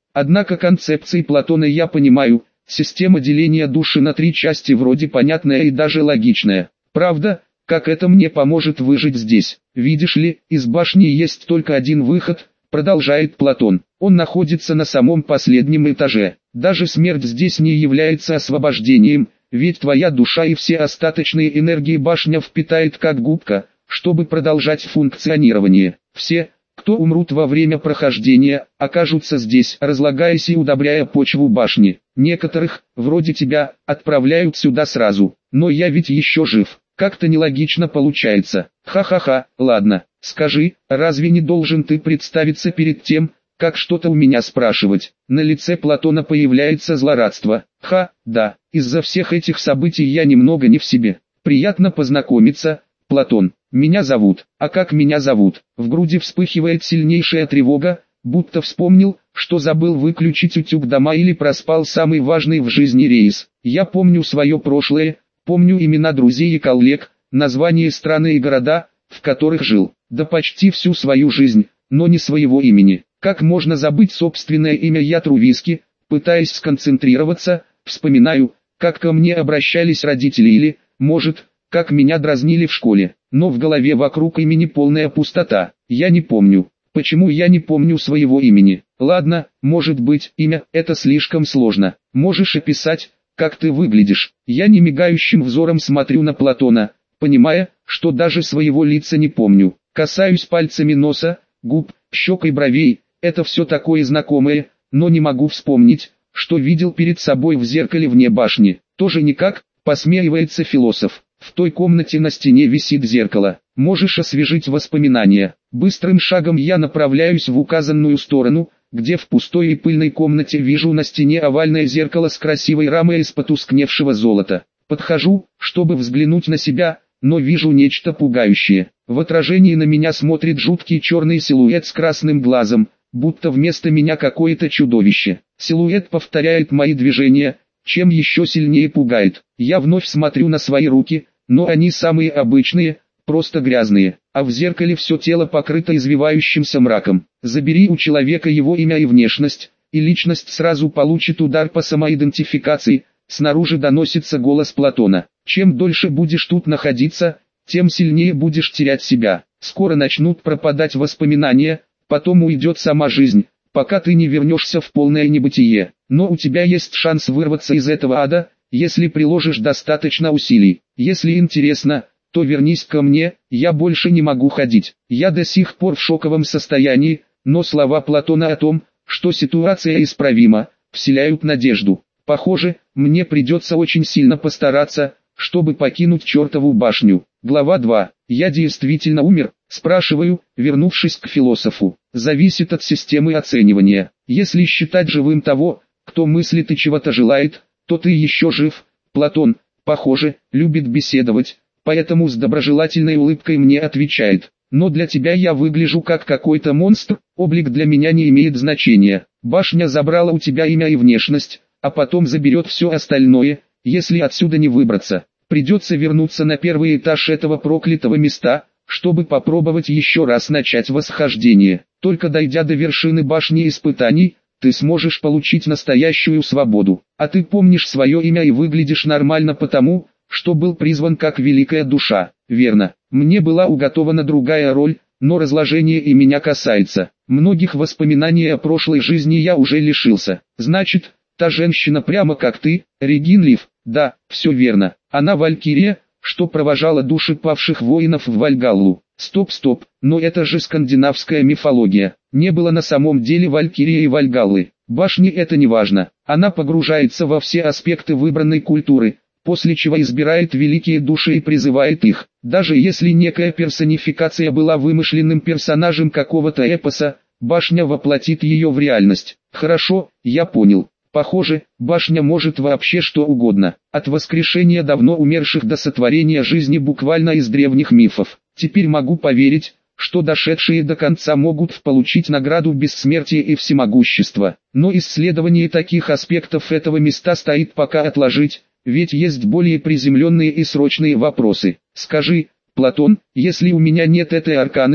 Однако концепции Платона я понимаю, система деления души на 3 части вроде понятная и даже логичная. Правда, как это мне поможет выжить здесь? Видишь ли, из башни есть только один выход, продолжает Платон. Он находится на самом последнем этаже. Даже смерть здесь не является освобождением, ведь твоя душа и все остаточные энергии башня впитает как губка, чтобы продолжать функционирование. Все, кто умрут во время прохождения, окажутся здесь, разлагаясь и удобряя почву башни. Некоторых, вроде тебя, отправляют сюда сразу. Но я ведь еще жив. Как-то нелогично получается. Ха-ха-ха, ладно, скажи, разве не должен ты представиться перед тем, как что-то у меня спрашивать? На лице Платона появляется злорадство. Да, из-за всех этих событий я немного не в себе. Приятно познакомиться, Платон. Меня зовут. А как меня зовут? В груди вспыхивает сильнейшая тревога, будто вспомнил, что забыл выключить утюг дома или проспал самый важный в жизни рейс. Я помню свое прошлое, помню имена друзей и коллег, названия страны и города, в которых жил. Да почти всю свою жизнь, но не своего имени. Как можно забыть собственное имя? Я тру виски, пытаясь сконцентрироваться, вспоминаю, как ко мне обращались родители или, может, как меня дразнили в школе. Но в голове вокруг имени полная пустота. Я не помню. Почему я не помню своего имени? Ладно, может быть, имя – это слишком сложно. Можешь описать, как ты выглядишь? Я немигающим взором смотрю на Платона, понимая, что даже своего лица не помню. Касаюсь пальцами носа, губ, щек и бровей. Это все такое знакомое, но не могу вспомнить, что видел перед собой в зеркале вне башни. Тоже никак, посмеивается философ. В той комнате на стене висит зеркало. Можешь освежить воспоминания. Быстрым шагом я направляюсь в указанную сторону, где в пустой и пыльной комнате вижу на стене овальное зеркало с красивой рамой из потускневшего золота. Подхожу, чтобы взглянуть на себя, но вижу нечто пугающее. В отражении на меня смотрит жуткий черный силуэт с красным глазом, будто вместо меня какое-то чудовище. Силуэт повторяет мои движения, чем еще сильнее пугает. Я вновь смотрю на свои руки, но они самые обычные, просто грязные, а в зеркале все тело покрыто извивающимся мраком. Забери у человека его имя и внешность, и личность сразу получит удар по самоидентификации. Снаружи доносится голос Платона. Чем дольше будешь тут находиться, тем сильнее будешь терять себя. Скоро начнут пропадать воспоминания, потом уйдет сама жизнь, пока ты не вернешься в полное небытие. Но у тебя есть шанс вырваться из этого ада, если приложишь достаточно усилий. Если интересно, то вернись ко мне, я больше не могу ходить. Я до сих пор в шоковом состоянии, но слова Платона о том, что ситуация исправима, вселяют надежду. Похоже, мне придется очень сильно постараться, чтобы покинуть чертову башню. Глава 2. Я действительно умер? Спрашиваю, вернувшись к философу. Зависит от системы оценивания. Если считать живым того, кто мыслит и чего-то желает, то ты еще жив. Платон, похоже, любит беседовать, поэтому с доброжелательной улыбкой мне отвечает. Но для тебя я выгляжу как какой-то монстр, облик для меня не имеет значения. Башня забрала у тебя имя и внешность, а потом заберет все остальное, если отсюда не выбраться. Придется вернуться на первый этаж этого проклятого места, чтобы попробовать еще раз начать восхождение. Только дойдя до вершины башни испытаний, ты сможешь получить настоящую свободу. А ты помнишь свое имя и выглядишь нормально потому, что был призван как великая душа. Верно, мне была уготована другая роль, но разложение и меня касается. Многих воспоминаний о прошлой жизни я уже лишился. Значит, та женщина прямо как ты, Регин Лив. Да, все верно. Она валькирия, что провожала души павших воинов в Вальгаллу. Стоп, но это же скандинавская мифология. Не было на самом деле валькирии и Вальгаллы. Башни это не важно. Она погружается во все аспекты выбранной культуры, после чего избирает великие души и призывает их. Даже если некая персонификация была вымышленным персонажем какого-то эпоса, башня воплотит ее в реальность. Хорошо, я понял. Похоже, башня может вообще что угодно, от воскрешения давно умерших до сотворения жизни буквально из древних мифов. Теперь могу поверить, что дошедшие до конца могут получить награду бессмертия и всемогущества. Но исследование таких аспектов этого места стоит пока отложить, ведь есть более приземленные и срочные вопросы. Скажи, Платон, если у меня нет этой арканы,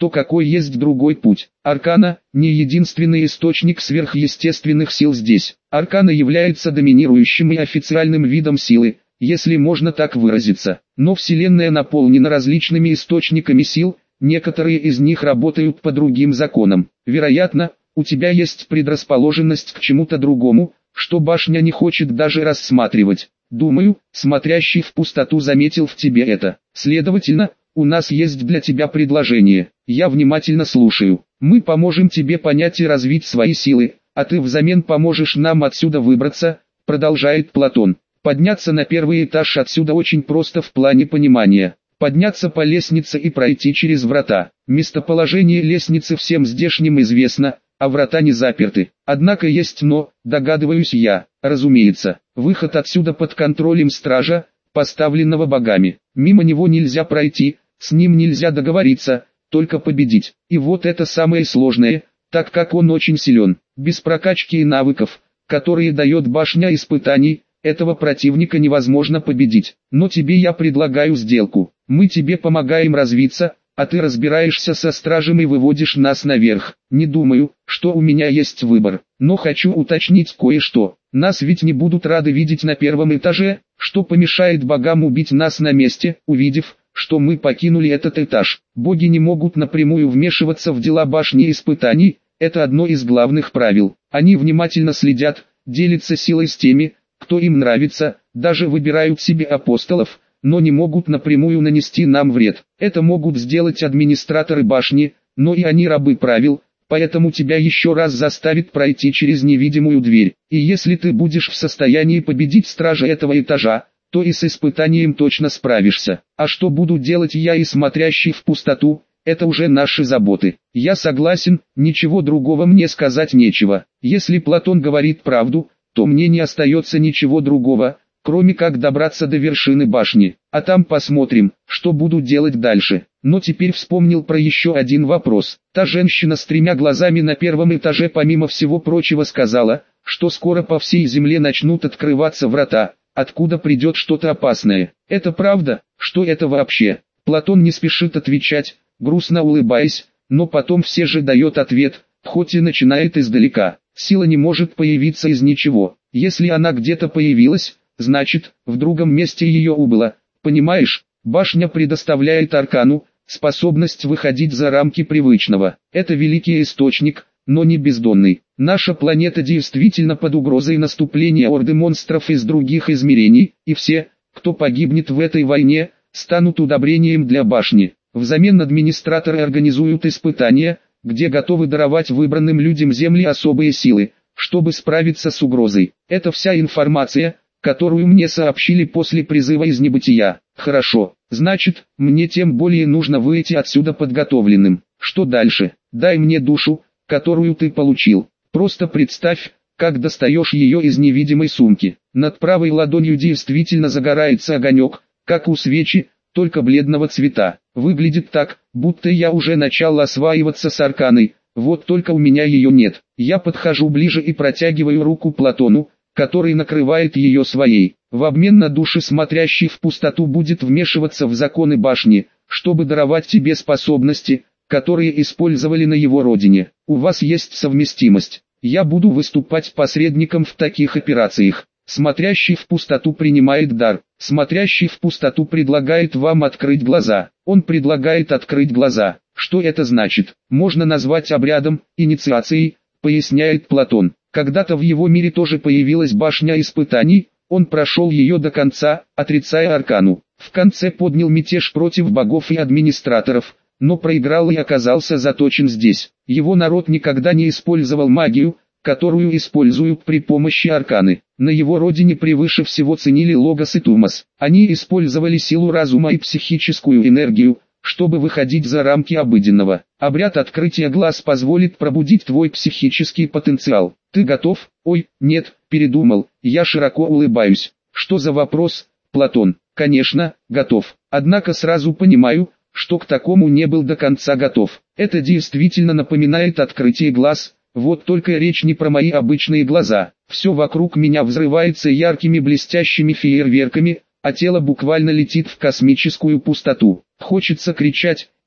то какой есть другой путь? Аркана – не единственный источник сверхъестественных сил здесь. Аркана является доминирующим и официальным видом силы, если можно так выразиться. Но Вселенная наполнена различными источниками сил, некоторые из них работают по другим законам. Вероятно, у тебя есть предрасположенность к чему-то другому, что башня не хочет даже рассматривать. Думаю, смотрящий в пустоту заметил в тебе это. Следовательно, у нас есть для тебя предложение. Я внимательно слушаю. Мы поможем тебе понять и развить свои силы, а ты взамен поможешь нам отсюда выбраться, продолжает Платон. Подняться на первый этаж отсюда очень просто в плане понимания. Подняться по лестнице и пройти через врата. Местоположение лестницы всем здешним известно, а врата не заперты. Однако есть но, догадываюсь я, разумеется, выход отсюда под контролем стража, поставленного богами. Мимо него нельзя пройти, с ним нельзя договориться, только победить. И вот это самое сложное, так как он очень силен. Без прокачки и навыков, которые дает башня испытаний, этого противника невозможно победить. Но тебе я предлагаю сделку. Мы тебе помогаем развиться, а ты разбираешься со стражем и выводишь нас наверх. Не думаю, что у меня есть выбор, но хочу уточнить кое-что. Нас ведь не будут рады видеть на первом этаже, что помешает богам убить нас на месте, увидев, что мы покинули этот этаж. Боги не могут напрямую вмешиваться в дела башни испытаний, это одно из главных правил. Они внимательно следят, делятся силой с теми, кто им нравится, даже выбирают себе апостолов, но не могут напрямую нанести нам вред. Это могут сделать администраторы башни, но и они рабы правил, поэтому тебя еще раз заставят пройти через невидимую дверь. И если ты будешь в состоянии победить стража этого этажа, то и с испытанием точно справишься. А что буду делать я и смотрящий в пустоту, это уже наши заботы. Я согласен, ничего другого мне сказать нечего. Если Платон говорит правду, то мне не остается ничего другого, кроме как добраться до вершины башни, а там посмотрим, что буду делать дальше. Но теперь вспомнил про еще один вопрос. Та женщина с 3 глазами на первом этаже помимо всего прочего сказала, что скоро по всей земле начнут открываться врата, откуда придет что-то опасное. Это правда? Что это вообще? Платон не спешит отвечать, грустно улыбаясь, но потом все же дает ответ, хоть и начинает издалека. Сила не может появиться из ничего. Если она где-то появилась, значит, в другом месте ее убыло. Понимаешь, башня предоставляет аркану способность выходить за рамки привычного. Это великий источник, но не бездонный. Наша планета действительно под угрозой наступления орды монстров из других измерений, и все, кто погибнет в этой войне, станут удобрением для башни. Взамен администраторы организуют испытания, где готовы даровать выбранным людям земли особые силы, чтобы справиться с угрозой. Это вся информация, которую мне сообщили после призыва из небытия. Хорошо, значит, мне тем более нужно выйти отсюда подготовленным. Что дальше? Дай мне душу, которую ты получил. Просто представь, как достаешь ее из невидимой сумки. Над правой ладонью действительно загорается огонек, как у свечи, только бледного цвета. Выглядит так, будто я уже начал осваиваться с арканой, вот только у меня ее нет. Я подхожу ближе и протягиваю руку Платону, который накрывает ее своей. В обмен на души смотрящий в пустоту будет вмешиваться в законы башни, чтобы даровать тебе способности, которые использовали на его родине. У вас есть совместимость. Я буду выступать посредником в таких операциях. Смотрящий в пустоту принимает дар. Смотрящий в пустоту предлагает вам открыть глаза. Он предлагает открыть глаза. Что это значит? Можно назвать обрядом, инициацией, поясняет Платон. Когда-то в его мире тоже появилась башня испытаний, он прошел ее до конца, отрицая аркану. В конце поднял мятеж против богов и администраторов, но проиграл и оказался заточен здесь. Его народ никогда не использовал магию, которую используют при помощи арканы. На его родине превыше всего ценили логос и тумос. Они использовали силу разума и психическую энергию, чтобы выходить за рамки обыденного. Обряд открытия глаз позволит пробудить твой психический потенциал. Ты готов? Ой, нет, передумал. Я широко улыбаюсь. Что за вопрос, Платон? Конечно, готов. Однако сразу понимаю, что к такому не был до конца готов. Это действительно напоминает открытие глаз. Вот только речь не про мои обычные глаза. Все вокруг меня взрывается яркими блестящими фейерверками, а тело буквально летит в космическую пустоту. Хочется кричать,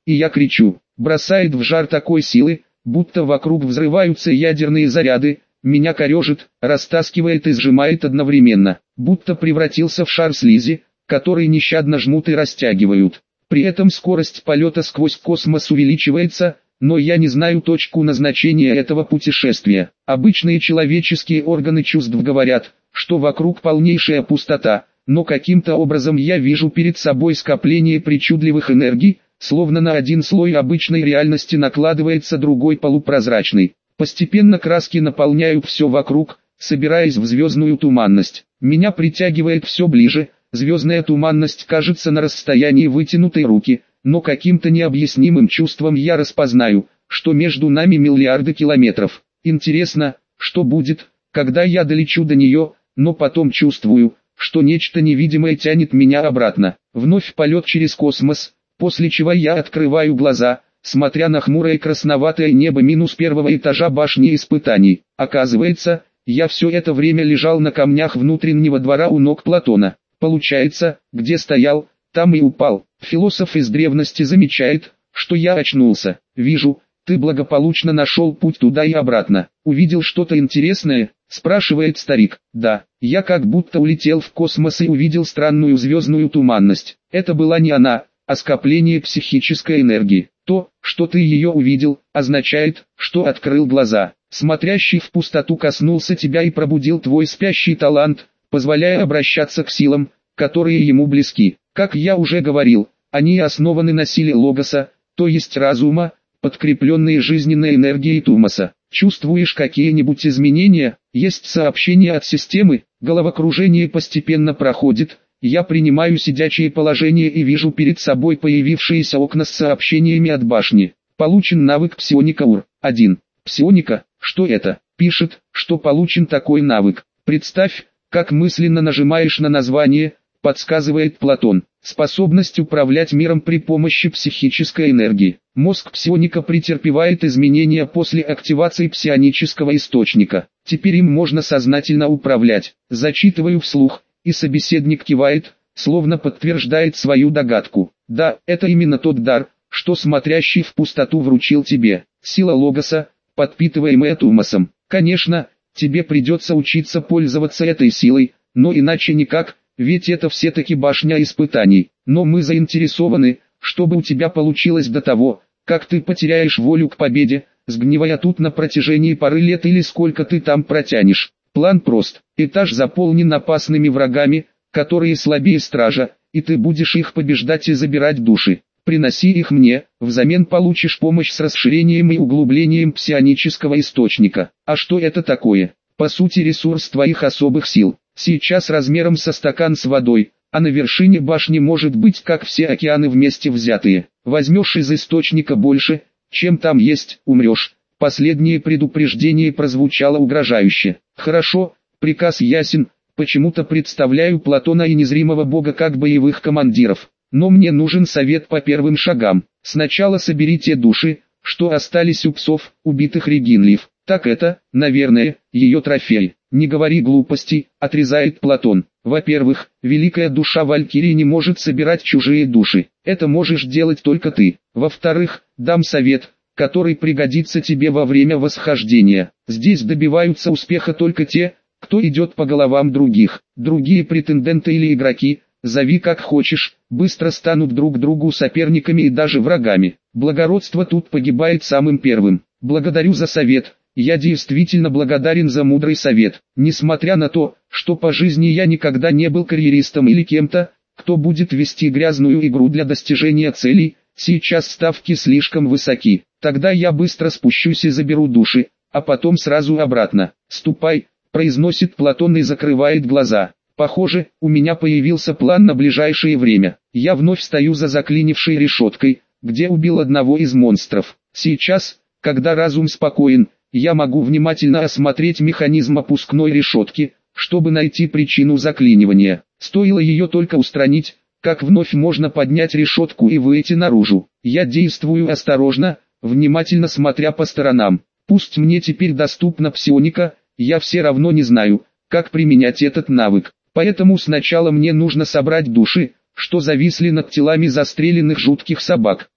и я кричу. Бросает в жар такой силы, будто вокруг взрываются ядерные заряды, меня корежит, растаскивает и сжимает одновременно, будто превратился в шар слизи, который нещадно жмут и растягивают. При этом скорость полета сквозь космос увеличивается, но я не знаю точку назначения этого путешествия. Обычные человеческие органы чувств говорят, что вокруг полнейшая пустота, но каким-то образом я вижу перед собой скопление причудливых энергий, словно на один слой обычной реальности накладывается другой полупрозрачный. Постепенно краски наполняют все вокруг, собираясь в звездную туманность. Меня притягивает все ближе, звездная туманность кажется на расстоянии вытянутой руки, но каким-то необъяснимым чувством я распознаю, что между нами миллиарды километров. Интересно, что будет, когда я долечу до нее, но потом чувствую, что нечто невидимое тянет меня обратно. Вновь полет через космос, после чего я открываю глаза, смотря на хмурое красноватое небо минус первого этажа башни испытаний. Оказывается, я все это время лежал на камнях внутреннего двора у ног Платона. Получается, где стоял, там и упал. Философ из древности замечает, что я очнулся. Вижу, ты благополучно нашел путь туда и обратно. Увидел что-то интересное? Спрашивает старик. Да, я как будто улетел в космос и увидел странную звездную туманность. Это была не она, а скопление психической энергии. То, что ты ее увидел, означает, что открыл глаза. Смотрящий в пустоту коснулся тебя и пробудил твой спящий талант, позволяя обращаться к силам, которые ему близки. Как я уже говорил, они основаны на силе логоса, то есть разума, подкрепленные жизненной энергией тумоса. Чувствуешь какие-нибудь изменения? Есть сообщение от системы, головокружение постепенно проходит. Я принимаю сидячее положение и вижу перед собой появившиеся окна с сообщениями от башни. Получен навык псионика УР-1. Псионика, что это? Пишет, что получен такой навык. Представь, как мысленно нажимаешь на название, подсказывает Платон. Способность управлять миром при помощи психической энергии. Мозг псионика претерпевает изменения после активации псионического источника. Теперь им можно сознательно управлять. Зачитываю вслух, и собеседник кивает, словно подтверждает свою догадку. Да, это именно тот дар, что смотрящий в пустоту вручил тебе. Сила логоса, подпитываемая тумосом. Конечно, тебе придется учиться пользоваться этой силой, но иначе никак, ведь это все-таки башня испытаний. Но мы заинтересованы, чтобы у тебя получилось до того, как ты потеряешь волю к победе, сгнивая тут на протяжении пары лет или сколько ты там протянешь. План прост. Этаж заполнен опасными врагами, которые слабее стража, и ты будешь их побеждать и забирать души. Приноси их мне, взамен получишь помощь с расширением и углублением псионического источника. А что это такое? По сути ресурс твоих особых сил. Сейчас размером со стакан с водой, а на вершине башни может быть как все океаны вместе взятые. Возьмешь из источника больше, чем там есть, умрешь. Последнее предупреждение прозвучало угрожающе. Хорошо, приказ ясен, почему-то представляю Платона и незримого бога как боевых командиров. Но мне нужен совет по первым шагам. Сначала собери те души, что остались у псов, убитых Регинлиев. Так это, наверное, ее трофей. Не говори глупостей, отрезает Платон. Во-первых, великая душа Валькирии не может собирать чужие души. Это можешь делать только ты. Во-вторых, дам совет, который пригодится тебе во время восхождения. Здесь добиваются успеха только те, кто идет по головам других. Другие претенденты или игроки, зови как хочешь, быстро станут друг другу соперниками и даже врагами. Благородство тут погибает самым первым. Благодарю за совет. Я действительно благодарен за мудрый совет. Несмотря на то, что по жизни я никогда не был карьеристом или кем-то, кто будет вести грязную игру для достижения целей, сейчас ставки слишком высоки. Тогда я быстро спущусь и заберу души, а потом сразу обратно. Ступай, произносит Платон и закрывает глаза. Похоже, у меня появился план на ближайшее время. Я вновь стою за заклинившей решеткой, где убил одного из монстров. Сейчас, когда разум спокоен, я могу внимательно осмотреть механизм опускной решетки, чтобы найти причину заклинивания. Стоило ее только устранить, как вновь можно поднять решетку и выйти наружу. Я действую осторожно, внимательно смотря по сторонам. Пусть мне теперь доступна псионика, я все равно не знаю, как применять этот навык. Поэтому сначала мне нужно собрать души, что зависли над телами застреленных жутких собак.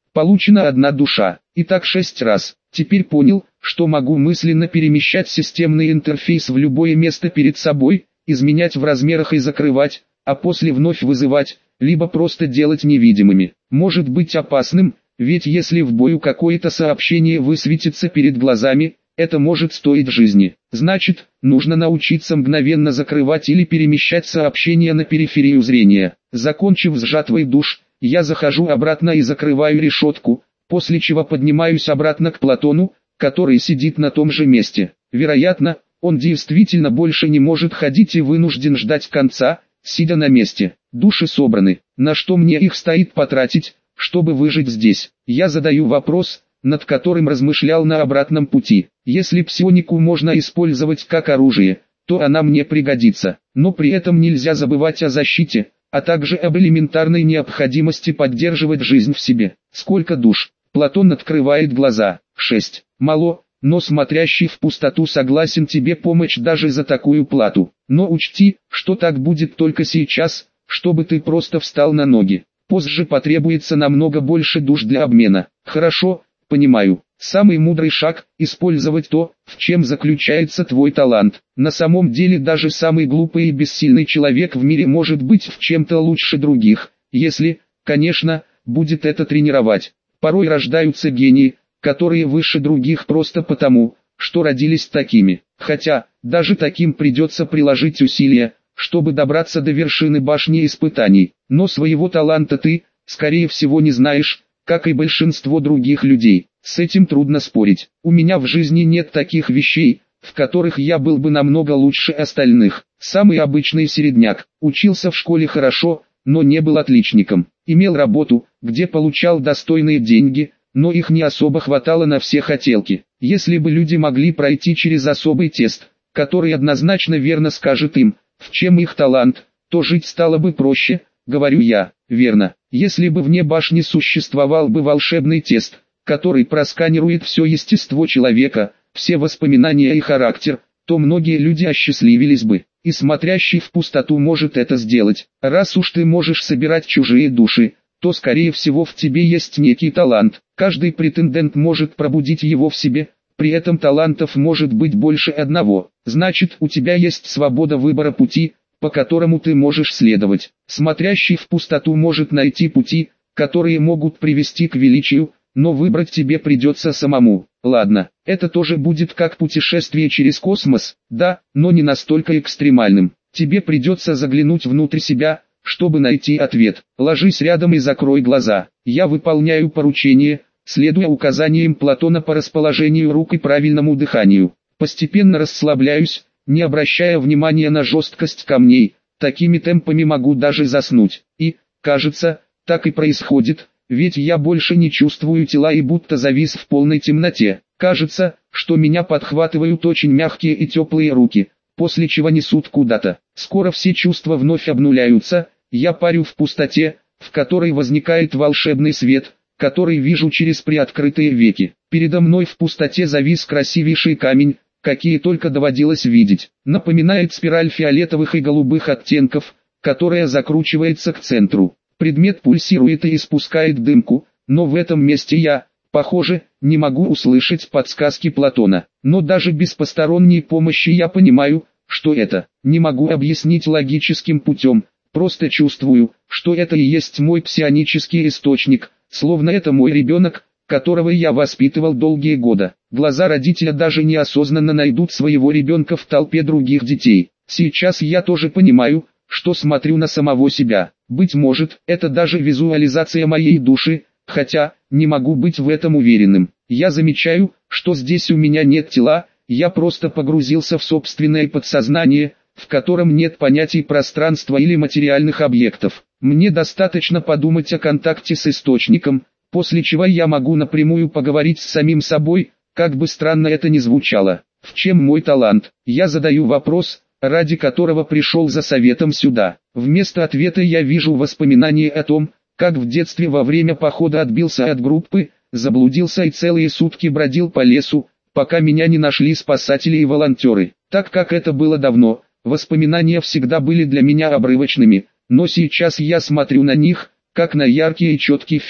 Получена 1 душа. И так 6 раз. Теперь понял, что могу мысленно перемещать системный интерфейс в любое место перед собой, изменять в размерах и закрывать, а после вновь вызывать, либо просто делать невидимыми. Может быть опасным, ведь если в бою какое-то сообщение высветится перед глазами, это может стоить жизни. Значит, нужно научиться мгновенно закрывать или перемещать сообщения на периферию зрения. Закончив с жатвой душ, я захожу обратно и закрываю решетку, после чего поднимаюсь обратно к Платону, который сидит на том же месте. Вероятно, он действительно больше не может ходить и вынужден ждать конца, сидя на месте. Души собраны. На что мне их стоит потратить, чтобы выжить здесь? Я задаю вопрос, над которым размышлял на обратном пути. Если псионику можно использовать как оружие, то она мне пригодится. Но при этом нельзя забывать о защите, а также об элементарной необходимости поддерживать жизнь в себе. Сколько душ? Платон открывает глаза. 6. Мало, но смотрящий в пустоту согласен тебе помочь даже за такую плату. Но учти, что так будет только сейчас, чтобы ты просто встал на ноги. Позже потребуется намного больше душ для обмена. Хорошо, понимаю. Самый мудрый шаг – использовать то, в чем заключается твой талант. На самом деле даже самый глупый и бессильный человек в мире может быть в чем-то лучше других, если, конечно, будет это тренировать. Порой рождаются гении, которые выше других просто потому, что родились такими. Хотя, даже таким придется приложить усилия, чтобы добраться до вершины башни испытаний. Но своего таланта ты, скорее всего, не знаешь, как и большинство других людей. С этим трудно спорить. У меня в жизни нет таких вещей, в которых я был бы намного лучше остальных. Самый обычный середняк. Учился в школе хорошо, но не был отличником. Имел работу, где получал достойные деньги, но их не особо хватало на все хотелки. Если бы люди могли пройти через особый тест, который однозначно верно скажет им, в чем их талант, то жить стало бы проще, говорю я. Верно. Если бы вне башни существовал бы волшебный тест, который просканирует все естество человека, все воспоминания и характер, то многие люди осчастливились бы, и смотрящий в пустоту может это сделать. Раз уж ты можешь собирать чужие души, то скорее всего в тебе есть некий талант. Каждый претендент может пробудить его в себе, при этом талантов может быть больше одного. Значит, у тебя есть свобода выбора пути, по которому ты можешь следовать. Смотрящий в пустоту может найти пути, которые могут привести к величию, но выбрать тебе придется самому. Ладно, это тоже будет как путешествие через космос, да, но не настолько экстремальным. Тебе придется заглянуть внутрь себя, чтобы найти ответ. Ложись рядом и закрой глаза. Я выполняю поручение, следуя указаниям Платона по расположению рук и правильному дыханию. Постепенно расслабляюсь, не обращая внимания на жесткость камней. Такими темпами могу даже заснуть. И, кажется, так и происходит. Ведь я больше не чувствую тела и будто завис в полной темноте. Кажется, что меня подхватывают очень мягкие и теплые руки, после чего несут куда-то. Скоро все чувства вновь обнуляются, я парю в пустоте, в которой возникает волшебный свет, который вижу через приоткрытые веки. Передо мной в пустоте завис красивейший камень, какие только доводилось видеть. Напоминает спираль фиолетовых и голубых оттенков, которая закручивается к центру. Предмет пульсирует и испускает дымку, но в этом месте я, похоже, не могу услышать подсказки Платона. Но даже без посторонней помощи я понимаю, что это. Не могу объяснить логическим путем, просто чувствую, что это и есть мой псионический источник, словно это мой ребенок, которого я воспитывал долгие годы. Глаза родителя даже неосознанно найдут своего ребенка в толпе других детей. Сейчас я тоже понимаю, что смотрю на самого себя. Быть может, это даже визуализация моей души, хотя, не могу быть в этом уверенным. Я замечаю, что здесь у меня нет тела, я просто погрузился в собственное подсознание, в котором нет понятий пространства или материальных объектов. Мне достаточно подумать о контакте с источником, после чего я могу напрямую поговорить с самим собой, как бы странно это ни звучало. В чем мой талант? Я задаю вопрос, ради которого пришел за советом сюда. Вместо ответа я вижу воспоминания о том, как в детстве во время похода отбился от группы, заблудился и целые сутки бродил по лесу, пока меня не нашли спасатели и волонтеры. Так как это было давно, воспоминания всегда были для меня обрывочными, но сейчас я смотрю на них, как на яркий и четкий фильм.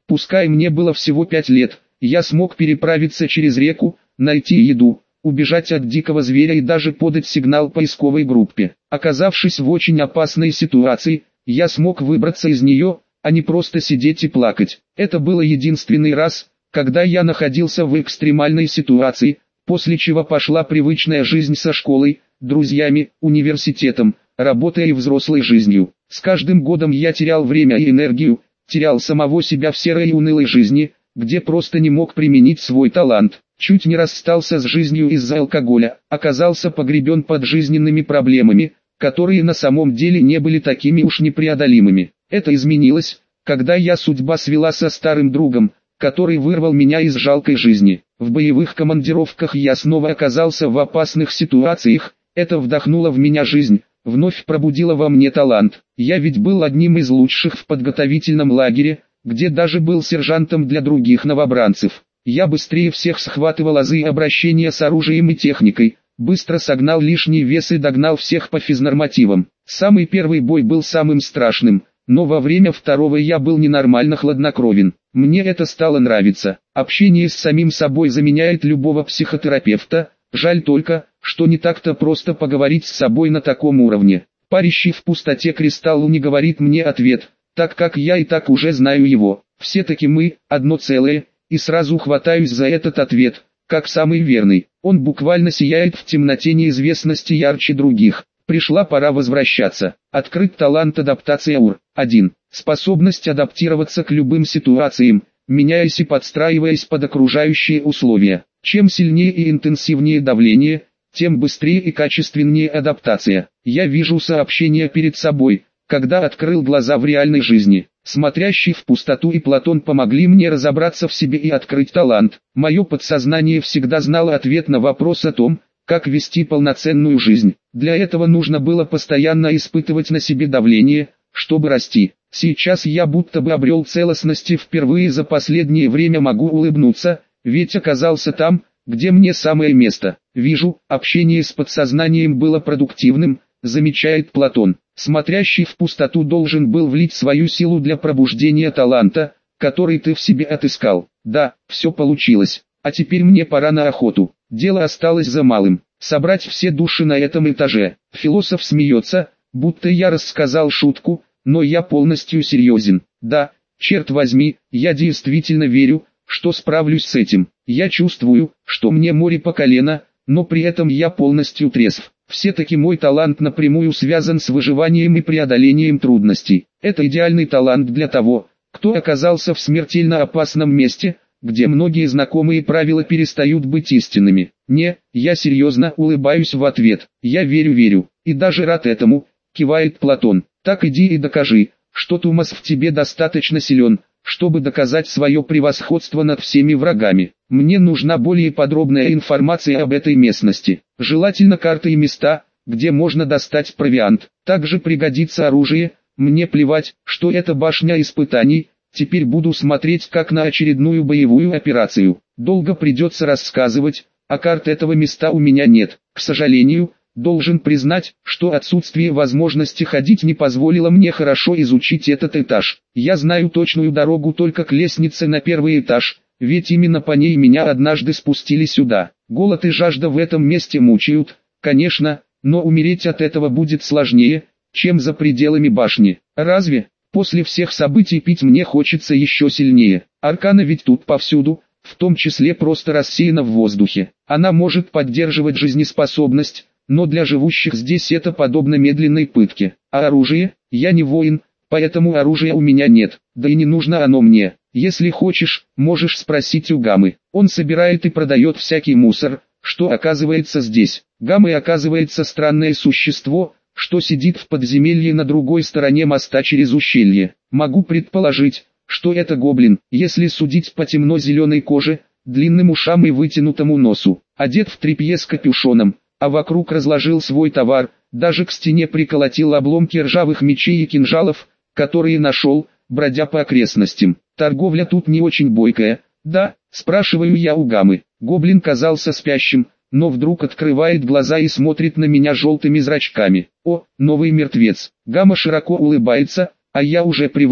Пускай мне было всего 5 лет, я смог переправиться через реку, найти еду, убежать от дикого зверя и даже подать сигнал поисковой группе. Оказавшись в очень опасной ситуации, я смог выбраться из нее, а не просто сидеть и плакать. Это было единственный раз, когда я находился в экстремальной ситуации, после чего пошла привычная жизнь со школой, друзьями, университетом, работой и взрослой жизнью. С каждым годом я терял время и энергию, терял самого себя в серой и унылой жизни, где просто не мог применить свой талант. Чуть не расстался с жизнью из-за алкоголя, оказался погребен под жизненными проблемами, которые на самом деле не были такими уж непреодолимыми. Это изменилось, когда судьба свела со старым другом, который вырвал меня из жалкой жизни. В боевых командировках я снова оказался в опасных ситуациях, это вдохнуло в меня жизнь, вновь пробудило во мне талант. Я ведь был одним из лучших в подготовительном лагере, где даже был сержантом для других новобранцев. Я быстрее всех схватывал азы обращения с оружием и техникой, быстро согнал лишний вес и догнал всех по физнормативам. Самый первый бой был самым страшным, но во время второго я был ненормально хладнокровен. Мне это стало нравиться. Общение с самим собой заменяет любого психотерапевта, жаль только, что не так-то просто поговорить с собой на таком уровне. Парящий в пустоте кристалл не говорит мне ответ, так как я и так уже знаю его. Все-таки мы, одно целое, и сразу хватаюсь за этот ответ, как самый верный. Он буквально сияет в темноте неизвестности ярче других. Пришла пора возвращаться. Открыт талант адаптация УР. 1. Способность адаптироваться к любым ситуациям, меняясь и подстраиваясь под окружающие условия. Чем сильнее и интенсивнее давление, тем быстрее и качественнее адаптация. Я вижу сообщение перед собой, когда открыл глаза в реальной жизни. Смотрящий в пустоту и Платон помогли мне разобраться в себе и открыть талант. Мое подсознание всегда знало ответ на вопрос о том, как вести полноценную жизнь. Для этого нужно было постоянно испытывать на себе давление, чтобы расти. Сейчас я будто бы обрел целостность и впервые за последнее время могу улыбнуться, ведь оказался там, где мне самое место. Вижу, общение с подсознанием было продуктивным, замечает Платон. Смотрящий в пустоту должен был влить свою силу для пробуждения таланта, который ты в себе отыскал. Да, все получилось. А теперь мне пора на охоту. Дело осталось за малым. Собрать все души на этом этаже. Философ смеется, будто я рассказал шутку, но я полностью серьезен. Да, черт возьми, я действительно верю, что справлюсь с этим. Я чувствую, что мне море по колено, но при этом я полностью трезв. Все-таки мой талант напрямую связан с выживанием и преодолением трудностей. Это идеальный талант для того, кто оказался в смертельно опасном месте, где многие знакомые правила перестают быть истинными. Не, я серьезно улыбаюсь в ответ. Я верю, и даже рад этому, кивает Платон. Так иди и докажи, что Тумас в тебе достаточно силен, чтобы доказать свое превосходство над всеми врагами. Мне нужна более подробная информация об этой местности. Желательно карты и места, где можно достать провиант. Также пригодится оружие. Мне плевать, что это башня испытаний. Теперь буду смотреть как на очередную боевую операцию. Долго придется рассказывать, а карт этого места у меня нет. К сожалению, должен признать, что отсутствие возможности ходить не позволило мне хорошо изучить этот этаж. Я знаю точную дорогу только к лестнице на первый этаж, ведь именно по ней меня однажды спустили сюда. Голод и жажда в этом месте мучают, конечно, но умереть от этого будет сложнее, чем за пределами башни. Разве? После всех событий пить мне хочется еще сильнее. Аркана ведь тут повсюду, в том числе просто рассеяна в воздухе. Она может поддерживать жизнеспособность, но для живущих здесь это подобно медленной пытке. А оружие? Я не воин, поэтому оружия у меня нет, да и не нужно оно мне. Если хочешь, можешь спросить у Гамы. Он собирает и продает всякий мусор, что оказывается здесь. Гамы оказывается странное существо, что сидит в подземелье на другой стороне моста через ущелье. Могу предположить, что это гоблин, если судить по темно-зеленой коже, длинным ушам и вытянутому носу. Одет в тряпье с капюшоном, а вокруг разложил свой товар, даже к стене приколотил обломки ржавых мечей и кинжалов, которые нашел, бродя по окрестностям. Торговля тут не очень бойкая. Да, спрашиваю я у Гамы. Гоблин казался спящим, но вдруг открывает глаза и смотрит на меня желтыми зрачками. О, новый мертвец. Гама широко улыбается, а я уже привык,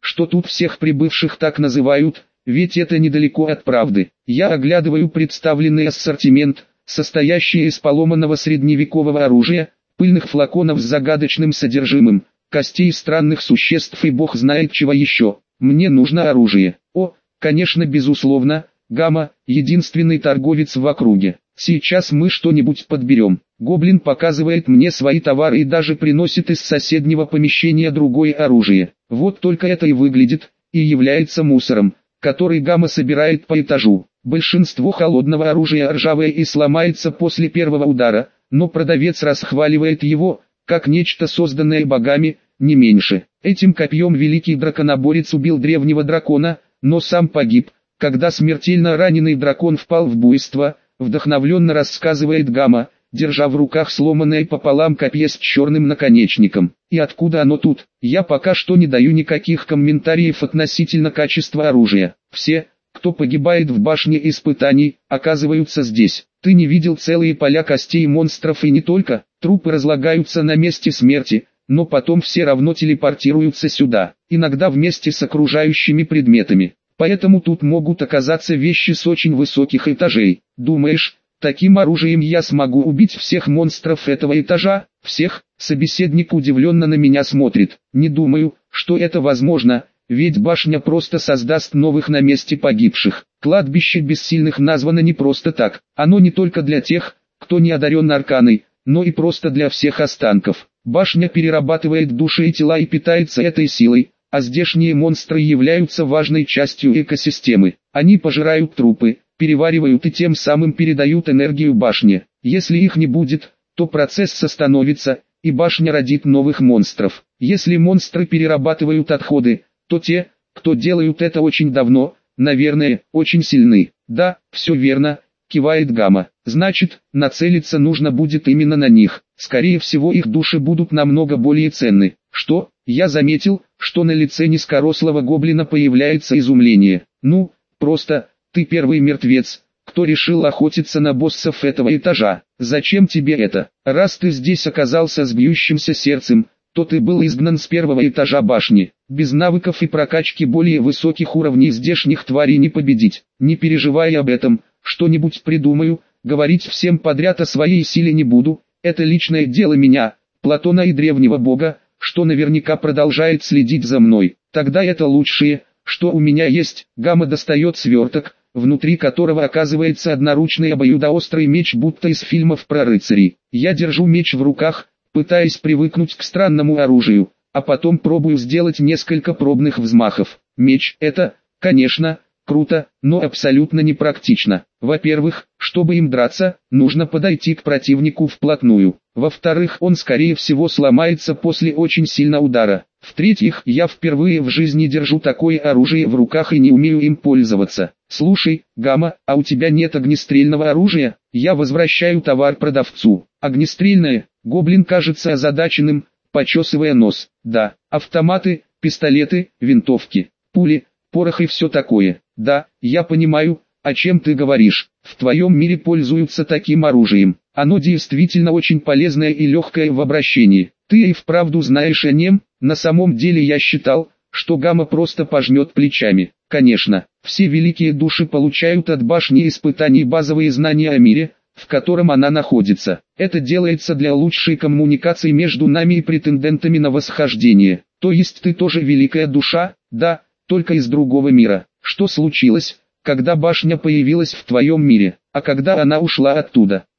что тут всех прибывших так называют, ведь это недалеко от правды. Я оглядываю представленный ассортимент, состоящий из поломанного средневекового оружия, пыльных флаконов с загадочным содержимым, костей странных существ и бог знает чего еще. Мне нужно оружие. О, конечно, безусловно, Гамма – единственный торговец в округе. Сейчас мы что-нибудь подберем. Гоблин показывает мне свои товары и даже приносит из соседнего помещения другое оружие. Вот только это и выглядит, и является мусором, который Гамма собирает по этажу. Большинство холодного оружия ржавое и сломается после первого удара, но продавец расхваливает его, как нечто созданное богами, не меньше. Этим копьем великий драконоборец убил древнего дракона, но сам погиб, когда смертельно раненый дракон впал в буйство, вдохновленно рассказывает Гамма, держа в руках сломанное пополам копье с черным наконечником. И откуда оно тут? Я пока что не даю никаких комментариев относительно качества оружия. Все, кто погибает в башне испытаний, оказываются здесь. Ты не видел целые поля костей монстров и не только, трупы разлагаются на месте смерти, но потом все равно телепортируются сюда, иногда вместе с окружающими предметами. Поэтому тут могут оказаться вещи с очень высоких этажей. Думаешь, таким оружием я смогу убить всех монстров этого этажа? Всех? Собеседник удивленно на меня смотрит. Не думаю, что это возможно, ведь башня просто создаст новых на месте погибших. Кладбище бессильных названо не просто так. Оно не только для тех, кто не одарен арканой, но и просто для всех останков. Башня перерабатывает души и тела и питается этой силой, а здешние монстры являются важной частью экосистемы. Они пожирают трупы, переваривают и тем самым передают энергию башне. Если их не будет, то процесс остановится, и башня родит новых монстров. Если монстры перерабатывают отходы, то те, кто делают это очень давно, наверное, очень сильны. Да, все верно, кивает Гамма. Значит, нацелиться нужно будет именно на них. Скорее всего их души будут намного более ценны. Что? Я заметил, что на лице низкорослого гоблина появляется изумление. Ну, просто, ты первый мертвец, кто решил охотиться на боссов этого этажа. Зачем тебе это? Раз ты здесь оказался с бьющимся сердцем, то ты был изгнан с первого этажа башни. Без навыков и прокачки более высоких уровней здешних тварей не победить. Не переживай об этом, что-нибудь придумаю, говорить всем подряд о своей силе не буду. Это личное дело меня, Платона и древнего бога, что наверняка продолжает следить за мной. Тогда это лучшее, что у меня есть. Гамма достает сверток, внутри которого оказывается одноручный обоюдоострый меч, будто из фильмов про рыцарей. Я держу меч в руках, пытаясь привыкнуть к странному оружию, а потом пробую сделать несколько пробных взмахов. Меч — это, конечно, круто, но абсолютно непрактично. Во-первых, чтобы им драться, нужно подойти к противнику вплотную. Во-вторых, он скорее всего сломается после очень сильного удара. В-третьих, я впервые в жизни держу такое оружие в руках и не умею им пользоваться. Слушай, Гамма, а у тебя нет огнестрельного оружия? Я возвращаю товар продавцу. Огнестрельное? Гоблин кажется озадаченным, почесывая нос. Да, автоматы, пистолеты, винтовки, пули, порох и все такое. Да, я понимаю, о чем ты говоришь. В твоем мире пользуются таким оружием. Оно действительно очень полезное и легкое в обращении. Ты и вправду знаешь о нем? На самом деле я считал, что Гамма просто пожмет плечами. Конечно, все великие души получают от башни испытаний базовые знания о мире, в котором она находится. Это делается для лучшей коммуникации между нами и претендентами на восхождение. То есть ты тоже великая душа? Да, только из другого мира. Что случилось, когда башня появилась в твоем мире, а когда она ушла оттуда?